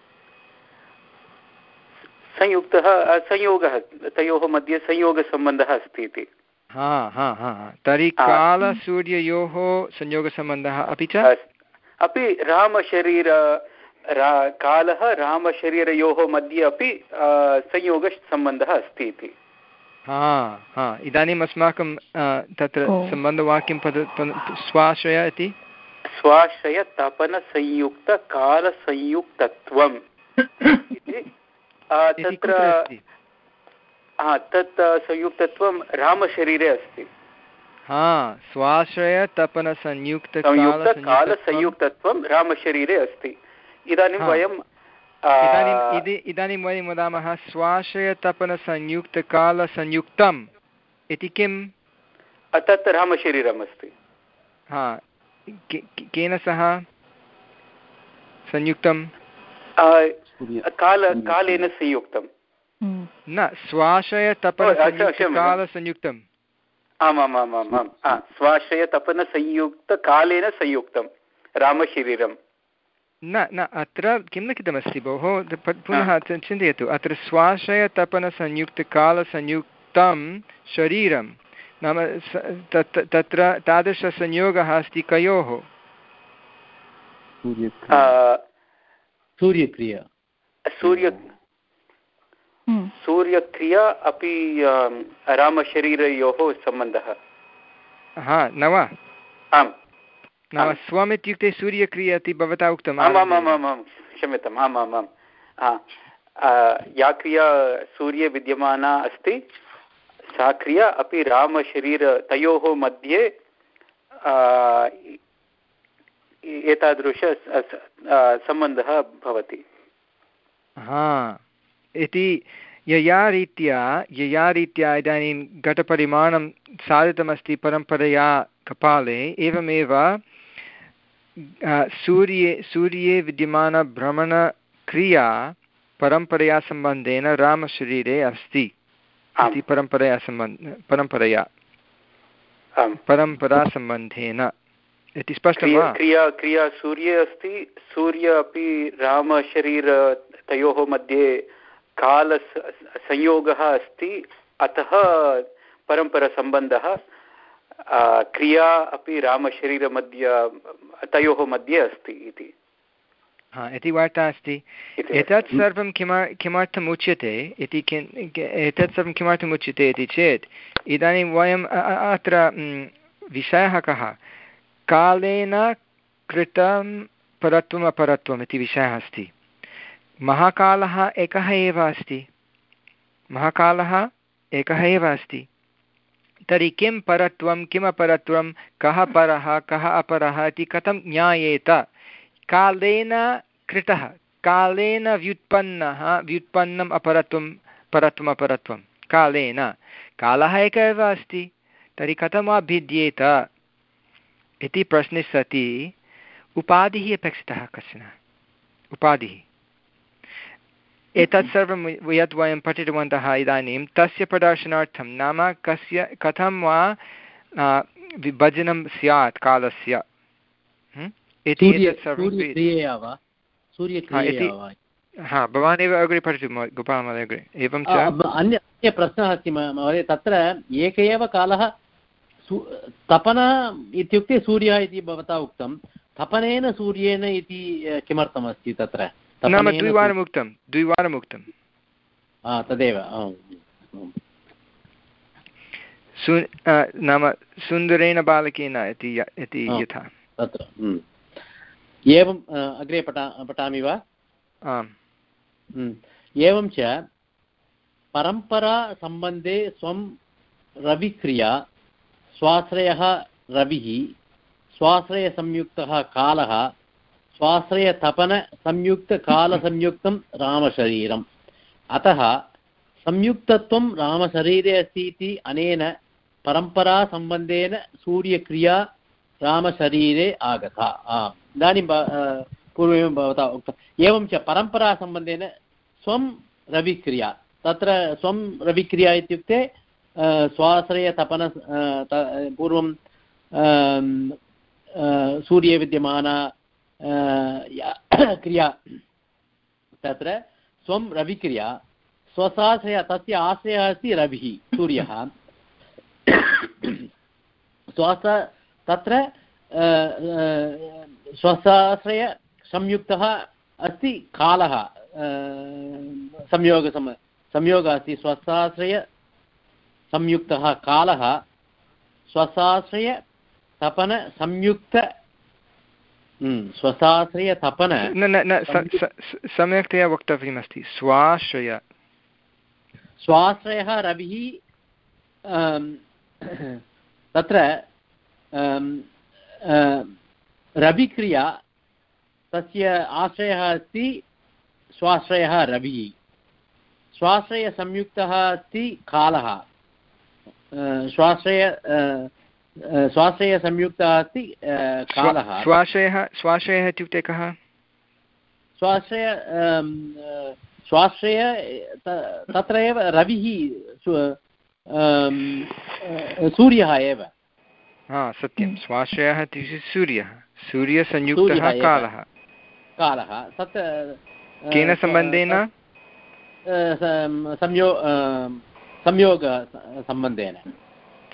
संयुक्तः संयोगः, तयोः मध्ये संयोगसम्बन्धः अस्ति इति। हा हा हा तर्हि कालसूर्ययोः संयोगसम्बन्धः अपि च अपि रामशरीर रा कालः रामशरीरयोः मध्ये अपि संयोगसम्बन्धः अस्ति इति। हा हा इदानीम् अस्माकं तत्र सम्बन्धवाक्यं पद स्वाश्रय इति स्वाश्रय तपनसंयुक्तकालसंयुक्तत्वम् इति तत्र तत् संयुक्तत्वं रामशरीरे अस्ति। हा स्वाश्रय तपनसंयुक्तकालसंयुक्तत्वं रामशरीरे अस्ति। इदानीं वयं इदानीम् इदानीं वयं वदामः स्वाश्रयतपनसंयुक्तकालसंयुक्तम् इति किम्? तत् रामशरीरम् अस्ति। हा केन सह संयुक्तं? काल कालेन संयुक्तं न स्वाश्रयतपनसंयुक्तकालसंयुक्तम्। आमामामाम् आम् स्वाश्रयतपनसंयुक्तकालेन संयुक्तं रामशरीरं। न न अत्र किं लिखितमस्ति भोः, पुनः चिन्तयतु। अत्र स्वाश्रयतपनसंयुक्तकालसंयुक्तं शरीरं नाम तत्र तादृशसंयोगः अस्ति कयोः? सूर्यक्रिया सूर्य सूर्यक्रिया अपि रामशरीरयोः सम्बन्धः हा न वा आम् नाम स्वम् इत्युक्ते सूर्यक्रिया इति भवता उक्तम् आमामामां क्षम्यताम् आमाम् आम् या क्रिया सूर्ये विद्यमाना अस्ति सा क्रिया अपि रामशरीर तयोः मध्ये एतादृश सम्बन्धः भवति। हा इति यया रीत्या यया रीत्या इदानीं घटपरिमाणं साधितमस्ति परम्परया कपाले एवमेव सूर्ये सूर्ये विद्यमानभ्रमणक्रिया परम्परया सम्बन्धेन रामशरीरे अस्ति इति परम्परया सम्बन्ध परम्परया परम्परासम्बन्धेन इति स्पष्टं वा? क्रिया क्रिया सूर्ये अस्ति सूर्य अपि रामशरीर तयोः मध्ये कालसंयोगः अस्ति अतः परम्परासम्बन्धः क्रिया अपि रामशरीरमध्ये तयोः मध्ये अस्ति इति हा इति वार्ता अस्ति। एतत् सर्वं किम किमर्थम् उच्यते इति एतत् सर्वं किमर्थम् उच्यते इति चेत् इदानीं वयम् अत्र विषयः कः कालेन कृतं परत्वम् अपरत्वम् इति विषयः अस्ति। महाकालः एकः एव अस्ति महाकालः एकः एव अस्ति तर्हि किं परत्वं किम् अपरत्वं कः परः कः अपरः इति कथं ज्ञायेत? कालेन कृतः कालेन व्युत्पन्नः व्युत्पन्नम् अपरत्वं परत्वम् अपरत्वं कालेन कालः एकः एव अस्ति तर्हि कथं वा भिद्येत इति प्रश्ने सति उपाधिः अपेक्षितः कश्चन उपाधिः। एतत् सर्वं यत् वयं पठितवन्तः इदानीं तस्य प्रदर्शनार्थं नाम कस्य कथं वा विभजनं स्यात् कालस्य इति एतत् सर्वं हा भवान् एव अग्रे पठतु गोपालमहोदय अग्रे। एवं च अन्य अन्य प्रश्नः अस्ति महोदय तत्र एक एव कालः तपनः इत्युक्ते सूर्यः इति भवता उक्तं तपनेन सूर्येण इति किमर्थमस्ति तत्र? नाम द्विवारम् उक्तं द्विवारम् उक्तं तदेव नाम सुन्दरेण बालकेन इति यथा तत्र एवम् अग्रे पठा पठामि वा? आम् एवं च परम्परासम्बन्धे स्वं रविक्रिया स्वाश्रयः रविः स्वाश्रयसंयुक्तः कालः स्वाश्रयतपनसंयुक्तकालसंयुक्तं रामशरीरम् अतः संयुक्तत्वं रामशरीरे अस्ति इति अनेन परम्परासम्बन्धेन सूर्यक्रिया रामशरीरे आगता। इदानीं पूर्वमेव भवता उक्तम्। एवं च परम्परासम्बन्धेन स्वं रविक्रिया तत्र स्वं रविक्रिया इत्युक्ते स्वाश्रयतपन पूर्वं सूर्ये विद्यमाना क्रिया तत्र स्वं रविक्रिया स्वसाश्रय तस्य आश्रयः अस्ति रविः सूर्यः स्वस तत्र स्वसाश्रयसंयुक्तः अस्ति कालः संयोगसम संयोगः अस्ति स्वसाश्रयसंयुक्तः कालः स्वसाश्रयतपनसंयुक्त स्वसाश्रयतपन न न न सम्यक्तया वक्तव्यमस्ति स्वाश्रय स्वाश्रयः रविः तत्र रविक्रिया तस्य आश्रयः अस्ति स्वाश्रयः रविः स्वाश्रयसंयुक्तः अस्ति कालः स्वाश्रय स्वाश्रयसंयुक्तः अस्ति कालः स्वाश्रयः स्वाश्रयः इत्युक्ते कः? स्वाश्रय स्वाश्रय तत्र एव रविः सूर्यः एव हा सत्यं स्वाश्रयः इत्युक्ते सूर्यः सूर्यसंयुक्तः कालः कालः तत् केन सम्बन्धेन? संयो संयोगसम्बन्धेन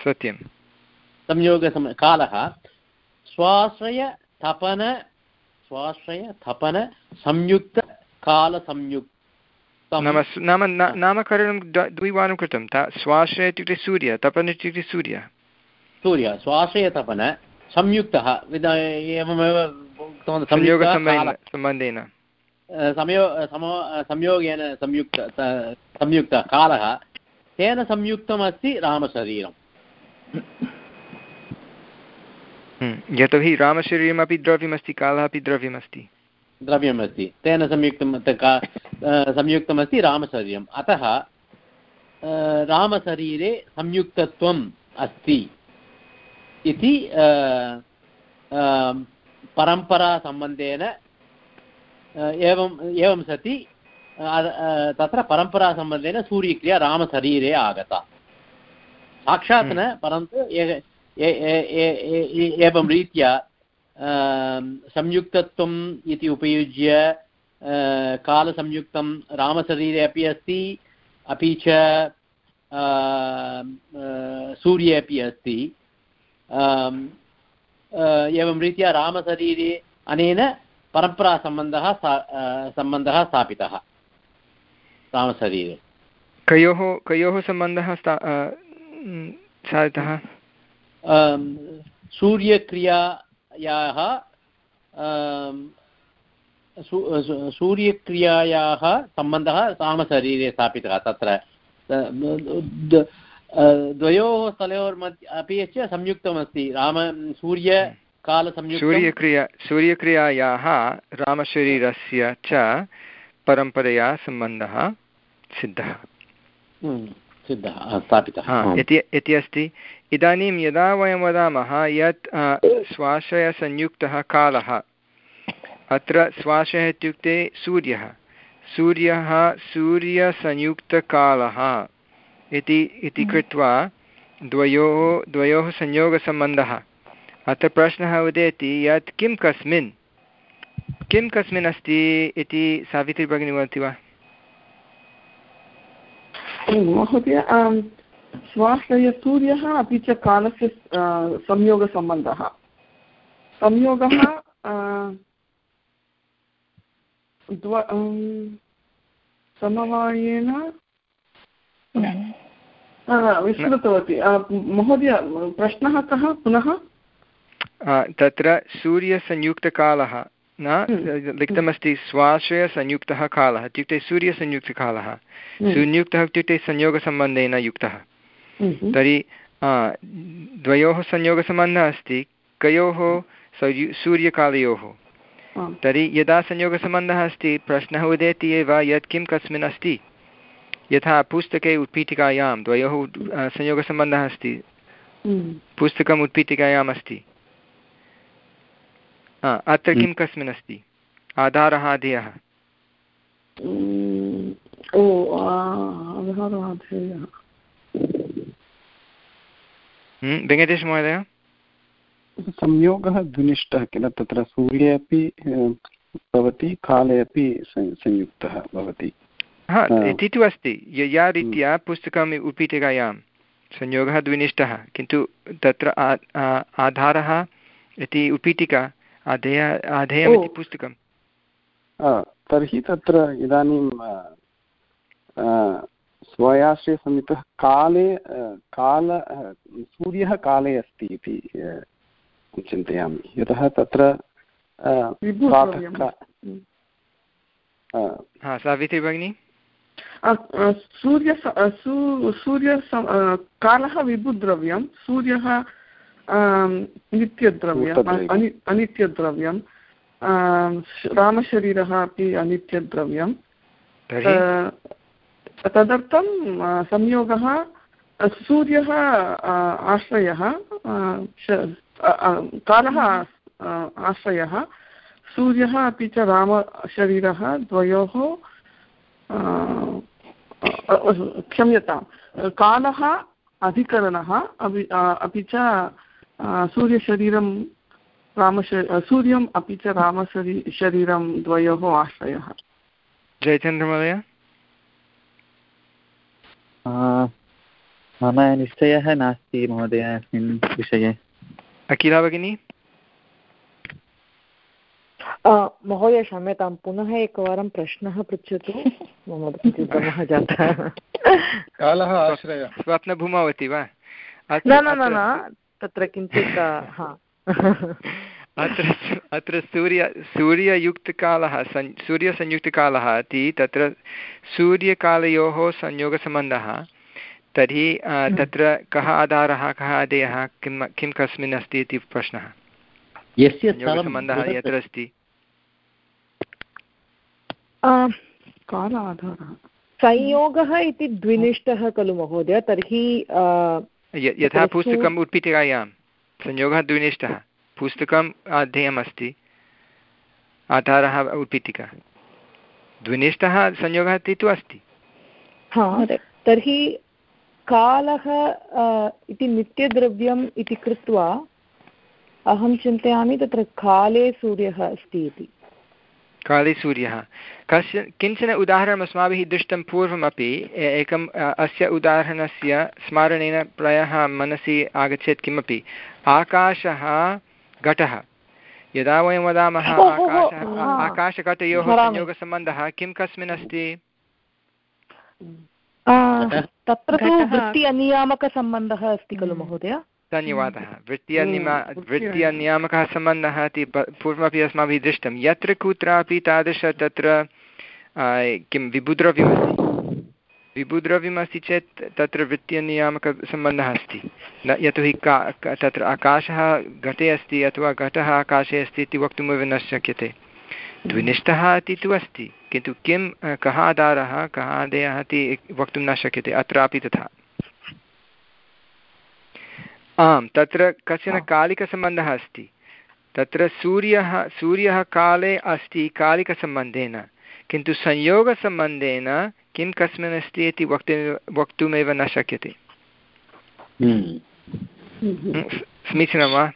सत्यं संयोगसम कालः स्वाश्रयतपन स्वाश्रय थपन संयुक्त कालसंयुक्त नाम नाम नामकरणं द्विवारं कृतं स्वाश्रय इत्युक्ते सूर्य तपन इत्युक्ते सूर्य सूर्य स्वाश्रयतपन संयुक्तः एवमेव संयोगसम्बन्धेन समयो संयोगेन संयुक्त संयुक्तः कालः तेन संयुक्तमस्ति रामशरीरम् यतोहि रामशरीरमपि द्रव्यमस्ति कालः अपि द्रव्यमस्ति द्रव्यमस्ति तेन संयुक्तं संयुक्तमस्ति रामशरीरम् अतः रामशरीरे संयुक्तत्वम् अस्ति इति परम्परासम्बन्धेन एवम् एवं सति तत्र परम्परासम्बन्धेन सूर्यक्रिया रामशरीरे आगता साक्षात् न परन्तु एवं रीत्या संयुक्तत्वम् इति उपयुज्य कालसंयुक्तं रामशरीरे अपि अस्ति अपि च सूर्ये अपि अस्ति एवं रीत्या रामशरीरे अनेन परम्परासम्बन्धः सम्बन्धः स्थापितः रामशरीरे कयोः कयोः सम्बन्धः साधितः सूर्यक्रियायाः सूर्यक्रियायाः सम्बन्धः रामशरीरे स्थापितः तत्र द्वयोः स्थलयोर्मध्ये अपि च संयुक्तमस्ति राम सूर्यकालसंयुक्तं सूर्यक्रिया सूर्यक्रियायाः रामशरीरस्य च परम्परया सम्बन्धः सिद्धः सिद्धः स्थापितः इति अस्ति। इदानीं यदा वयं वदामः यत् स्वाश्रयसंयुक्तः कालः अत्र स्वाश्रयः इत्युक्ते सूर्यः सूर्यः सूर्यसंयुक्तकालः इति इति कृत्वा द्वयोः द्वयोः संयोगसम्बन्धः। अत्र प्रश्नः उदेति यत् किं कस्मिन् किं कस्मिन् अस्ति इति सावित्री भगिनी वदति वा? महोदय स्वाश्रयसूर्यः अपि च कालस्य संयोगसम्बन्धः संयोगः समवायेन विस्मृतवती महोदय प्रश्नः कः पुनः? तत्र सूर्यसंयुक्तकालः न लिखितमस्ति स्वाश्रयसंयुक्तः कालः इत्युक्ते सूर्यसंयुक्तकालः संयुक्तः इत्युक्ते संयोगसम्बन्धेन युक्तः। तर्हि द्वयोः संयोगसम्बन्धः अस्ति कयोः सूर्यकालयोः। तर्हि यदा संयोगसम्बन्धः अस्ति प्रश्नः उदेति एव यत् किं कस्मिन् अस्ति। यथा पुस्तके उत्पीठिकायां द्वयोः संयोगसम्बन्धः अस्ति पुस्तकम् उत्पीठिकायाम् अस्ति अत्र किं कस्मिन् अस्ति आधारः अधेयः? वेङ्कटेश महोदय संयोगः द्विनिष्ठः किल तत्र सूर्ये अपि भवति काले अपि संयुक्तः भवति। हा इति तु अस्ति यया रीत्या पुस्तकम् उत्पीठिकायां संयोगः द्विनिष्ठः किन्तु तत्र आधारः इति उत्पीठिका आधेय आधेयमिति पुस्तकं। तर्हि तत्र इदानीं स्वयाश्रयसंयुक्तः काले काल सूर्यः काले अस्ति इति चिन्तयामि यतः तत्र सावित्री भगिनी सूर्य सूर्य कालः विभुद्रव्यं सूर्यः नित्यद्रव्यम् अनित्यद्रव्यं रामशरीरः अपि अनित्यद्रव्यं तदर्थं संयोगः सूर्यः आश्रयः कालः आश्रयः सूर्यः अपि च रामशरीरः द्वयोः क्षम्यतां कालः अधिकरणः अपि च सूर्यशरीरं रामश सूर्यम् अपि च रामशरी शरीरं द्वयोः आश्रयः। जयचन्द्र महोदय मम निश्चयः नास्ति महोदय अस्मिन् विषये। अखिला भगिनी महोदय क्षम्यतां, पुनः एकवारं प्रश्नः पृच्छतु। मम भ्रमः जातः। कालः आश्रयः स्वप्नभूमावती वा? न न न तत्र किञ्चित् अत्र अत्र सूर्य सूर्ययुक्तकालः सन् सूर्यसंयुक्तकालः इति तत्र सूर्यकालयोः संयोगसम्बन्धः। तर्हि तत्र कः आधारः कः आदेयः किं किं कस्मिन् अस्ति इति प्रश्नः। यस्य संयोगसम्बन्धः यत्र अस्ति काल आधारः संयोगः इति द्विनिष्ठः खलु महोदय? तर्हि यथा पुस्तकम् उत्पीठिकायां संयोगः द्विनिष्ठः, पुस्तकम् अध्येयमस्ति, आधारः उत्पीठिका, द्विनिष्ठः संयोगः इति तु अस्ति। हा, तर्हि कालः इति नित्यद्रव्यम् इति कृत्वा अहं चिन्तयामि तत्र काले सूर्यः अस्ति इति। काले सूर्यः कस्य किञ्चन उदाहरणम् अस्माभिः दृष्टं पूर्वमपि। एकम् अस्य उदाहरणस्य स्मारणेन प्रायः मनसि आगच्छेत् किमपि, आकाशः घटः। यदा वयं वदामः आकाशः आकाशघटयोः संयोगसम्बन्धः किं कस्मिन् अस्ति? तत्र तु वृत्ति अनियामकसम्बन्धः अस्ति खलु महोदय? धन्यवादः। वृत्त्यनिमा वृत्त्यनियामकः सम्बन्धः इति पूर्वमपि अस्माभिः दृष्टं। यत्र कुत्रापि तादृश तत्र किं विभुद्रव्यमस्ति विभुद्रव्यमस्ति चेत् तत्र वृत्त्यनियामकसम्बन्धः अस्ति न, यतोहि का तत्र आकाशः घटे अस्ति अथवा घटः आकाशे अस्ति इति वक्तुमेव न शक्यते। द्विनिष्ठः इति तु अस्ति, किन्तु किं कः आधारः कः आदेयः इति वक्तुं न शक्यते। अत्रापि तथा। आम्, तत्र कश्चन कालिकसम्बन्धः अस्ति। तत्र सूर्यः सूर्यः काले अस्ति कालिकसम्बन्धेन, किन्तु संयोगसम्बन्धेन किं कस्मिन् अस्ति इति वक्तु वक्तुमेव न शक्यते। समीचीनं वा?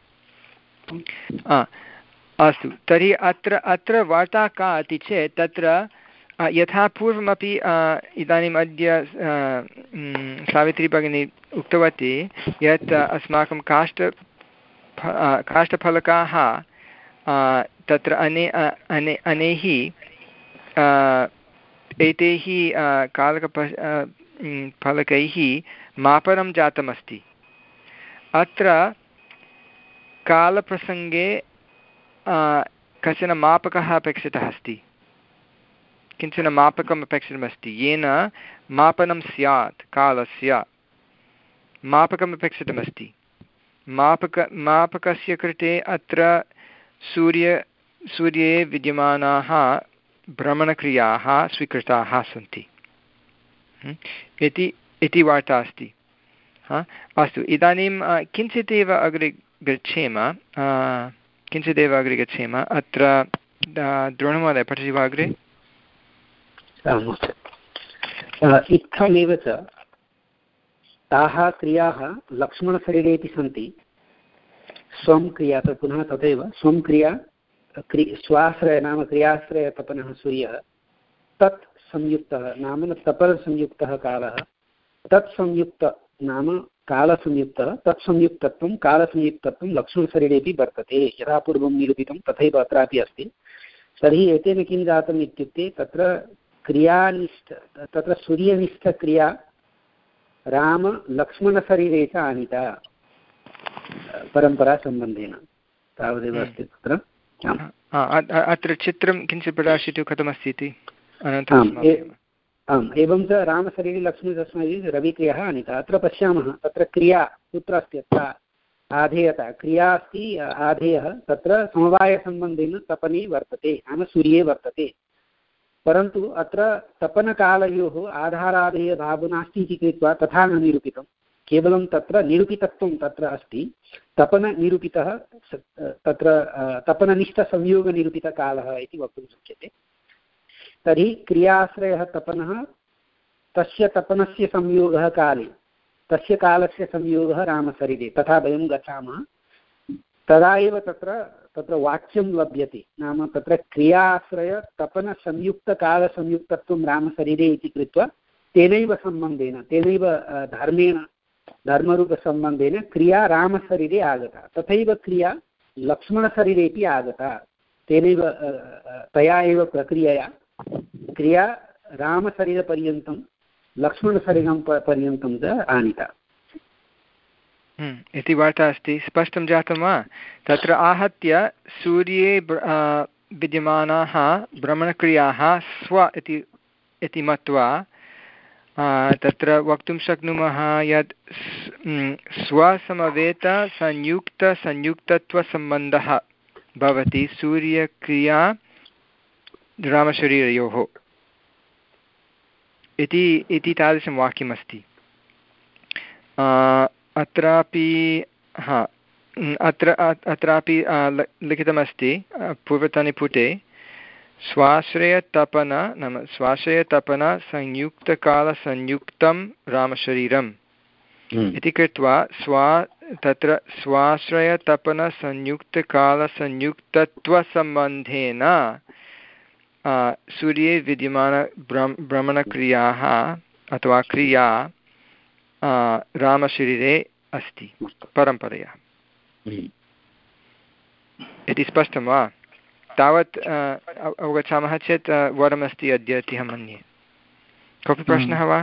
अस्तु, तर्हि अत्र अत्र वार्ता का इति चेत् तत्र यथा पूर्वमपि इदानीम् अद्य सावित्री भगिनी उक्तवती यत् अस्माकं काष्ठ काष्ठफलकाः तत्र अने अने अनैः एतैः कालकप फलकैः मापनं जातमस्ति। अत्र कालप्रसङ्गे कश्चन मापकः अपेक्षितः अस्ति, किञ्चन मापकम् अपेक्षितमस्ति येन मापनं स्यात्। कालस्य मापकम् अपेक्षितमस्ति। मापक मापकस्य कृते अत्र सूर्य सूर्ये विद्यमानाः भ्रमणक्रियाः स्वीकृताः सन्ति इति इति वार्ता अस्ति। अस्तु, इदानीं किञ्चित् एव अग्रे गच्छेम किञ्चिदेव अग्रे गच्छेम। अत्र द्रोणमहोदय पठति वा अग्रे? इत्थमेव च ताः क्रियाः लक्ष्मणशरीरेपि सन्ति। स्वं क्रिया पुनः तथैव स्वं क्रिया क्रि स्वाश्रय नाम क्रियाश्रयतपनः सूर्यः, तत् संयुक्तः नाम तपनसंयुक्तः कालः, तत्संयुक्त नाम कालसंयुक्तः, तत्संयुक्तत्वं कालसंयुक्तत्वं लक्ष्मणशरीरेपि वर्तते। यथा पूर्वं निरूपितं तथैव अत्रापि अस्ति। तर्हि एतेन किं जातम् इत्युक्ते तत्र क्रियानिष्ठ तत्र सूर्यनिष्ठक्रिया रामलक्ष्मणशरीरे च आनीता परम्परासम्बन्धेन, तावदेव अस्ति तत्र। अत्र चित्रं किञ्चित् प्रदर्शयतु कथमस्ति इति। आम्, एवं च रामशरीरे लक्ष्मी तस्मै रविक्रियः आनीता। अत्र पश्यामः तत्र क्रिया कुत्र अस्ति? अत्र आधेयता क्रिया अस्ति। आधेयः तत्र समवायसम्बन्धेन तपने वर्तते, नाम सूर्ये वर्तते। परन्तु अत्र तपनकालयोः आधाराधेयभावो नास्ति इति कृत्वा तथा न निरूपितं। केवलं तत्र निरूपितत्वं तत्र अस्ति। तपननिरूपितः तत्र तपननिष्ठसंयोगनिरूपितकालः इति वक्तुं शक्यते। तर्हि क्रियाश्रयः तपनः, तस्य तपनस्य संयोगः काले, तस्य कालस्य संयोगः रामशरीरे, तथा वयं गच्छामः तदा एव तत्र तत्र वाक्यं लभ्यते। नाम तत्र क्रियाश्रयतपनसंयुक्तकालसंयुक्तत्वं रामशरीरे इति कृत्वा तेनैव सम्बन्धेन तेनैव धर्मेण धर्मरूपसम्बन्धेन क्रिया रामशरीरे आगता। तथैव क्रिया लक्ष्मणशरीरेपि आगता। तेनैव तया एव प्रक्रियया क्रिया रामशरीरपर्यन्तं लक्ष्मणशरीरं पर्यन्तं च आनीता इति वार्ता अस्ति। स्पष्टं जातं वा? तत्र आहत्य सूर्ये विद्यमानाः भ्रमणक्रियाः स्व इति इति मत्वा तत्र वक्तुं शक्नुमः यत् स्वसमवेतसंयुक्तसंयुक्तत्वसम्बन्धः भवति सूर्यक्रिया रामशरीरयोः इति इति तादृशं वाक्यमस्ति। अत्रापि हा अत्र अत्रापि लिखितमस्ति पूर्वतने पुटे स्वाश्रयतपन नाम स्वाश्रयतपन संयुक्तकालसंयुक्तं रामशरीरम् इति कृत्वा स्वा तत्र स्वाश्रयतपनसंयुक्तकालसंयुक्तत्वसम्बन्धेन सूर्ये विद्यमान भ्रमणक्रियाः अथवा क्रिया रामशरीरे अस्ति परम्परया इति स्पष्टं वा? तावत् अवगच्छामः चेत् वरमस्ति अद्य इति अहं मन्ये। कोऽपि प्रश्नः वा?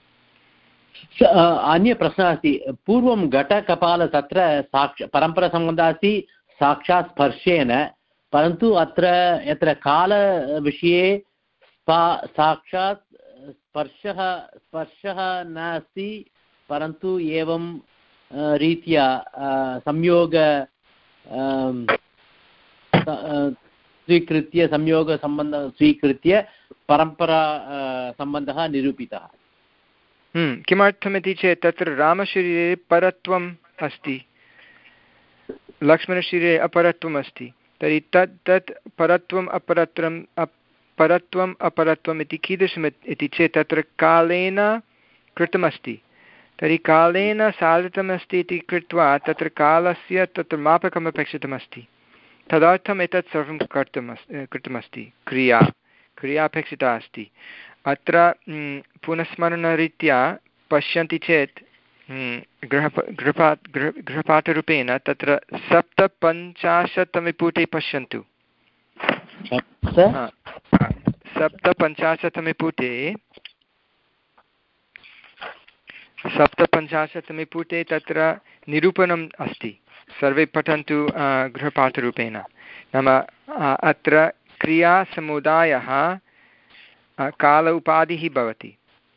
अन्य प्रश्नः अस्ति। पूर्वं घटकपाल तत्र साक्ष परम्परासम्बन्धः अस्ति साक्षात् स्पर्शेन, परन्तु अत्र यत्र कालविषये साक्षात् स्पर्शः स्पर्शः नास्ति, परन्तु एवं रीत्या संयोग स्वीकृत्य संयोगसम्बन्धं स्वीकृत्य परम्परा सम्बन्धः निरूपितः। किमर्थमिति चेत् तत्र रामशरीरे परत्वम् अस्ति, लक्ष्मणशरीरे अपरत्वम् अस्ति। तर्हि तत् तत् परत्वम् अपरत्वम् परत्वम् अपरत्वम् इति कीदृशम् इति चेत् तत्र कालेन कृतमस्ति। तर्हि कालेन साधितमस्ति इति कृत्वा तत्र कालस्य तत्र मापकम् अपेक्षितमस्ति। तदर्थम् एतत् सर्वं कर्तुम् कृतमस्ति। क्रिया क्रिया अपेक्षिता अस्ति। अत्र पुनस्मरणरीत्या पश्यन्ति चेत् गृह गृहपा गृह गृहपाठरूपेण तत्र सप्तपञ्चाशत्तमे पुटे पश्यन्तु। सप्तपञ्चाशत्तमे पुटे सप्तपञ्चाशत्तमे पुटे तत्र निरूपणम् अस्ति। सर्वे पठन्तु गृहपाठरूपेण। नाम अत्र क्रियासमुदायः काल उपाधिः भवति।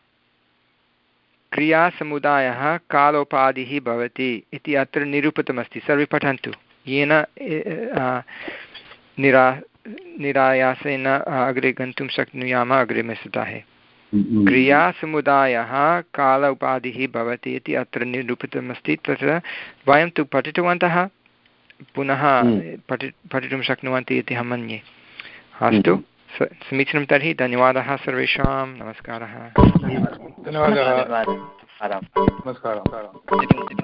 क्रियासमुदायः कालोपाधिः भवति इति अत्र निरूपितमस्ति। सर्वे पठन्तु, येन निरा निरायासेन अग्रे गन्तुं शक्नुयामः अग्रिमे सप्ताहे। क्रियासमुदायः काल उपाधिः भवति इति अत्र निरूपितमस्ति। तत्र वयं तु पठितवन्तः, पुनः पठि पठितुं शक्नुवन्ति इति अहं मन्ये। अस्तु, समीचीनं। तर्हि धन्यवादः सर्वेषां। नमस्कारः। धन्यवादः। नमस्कारः।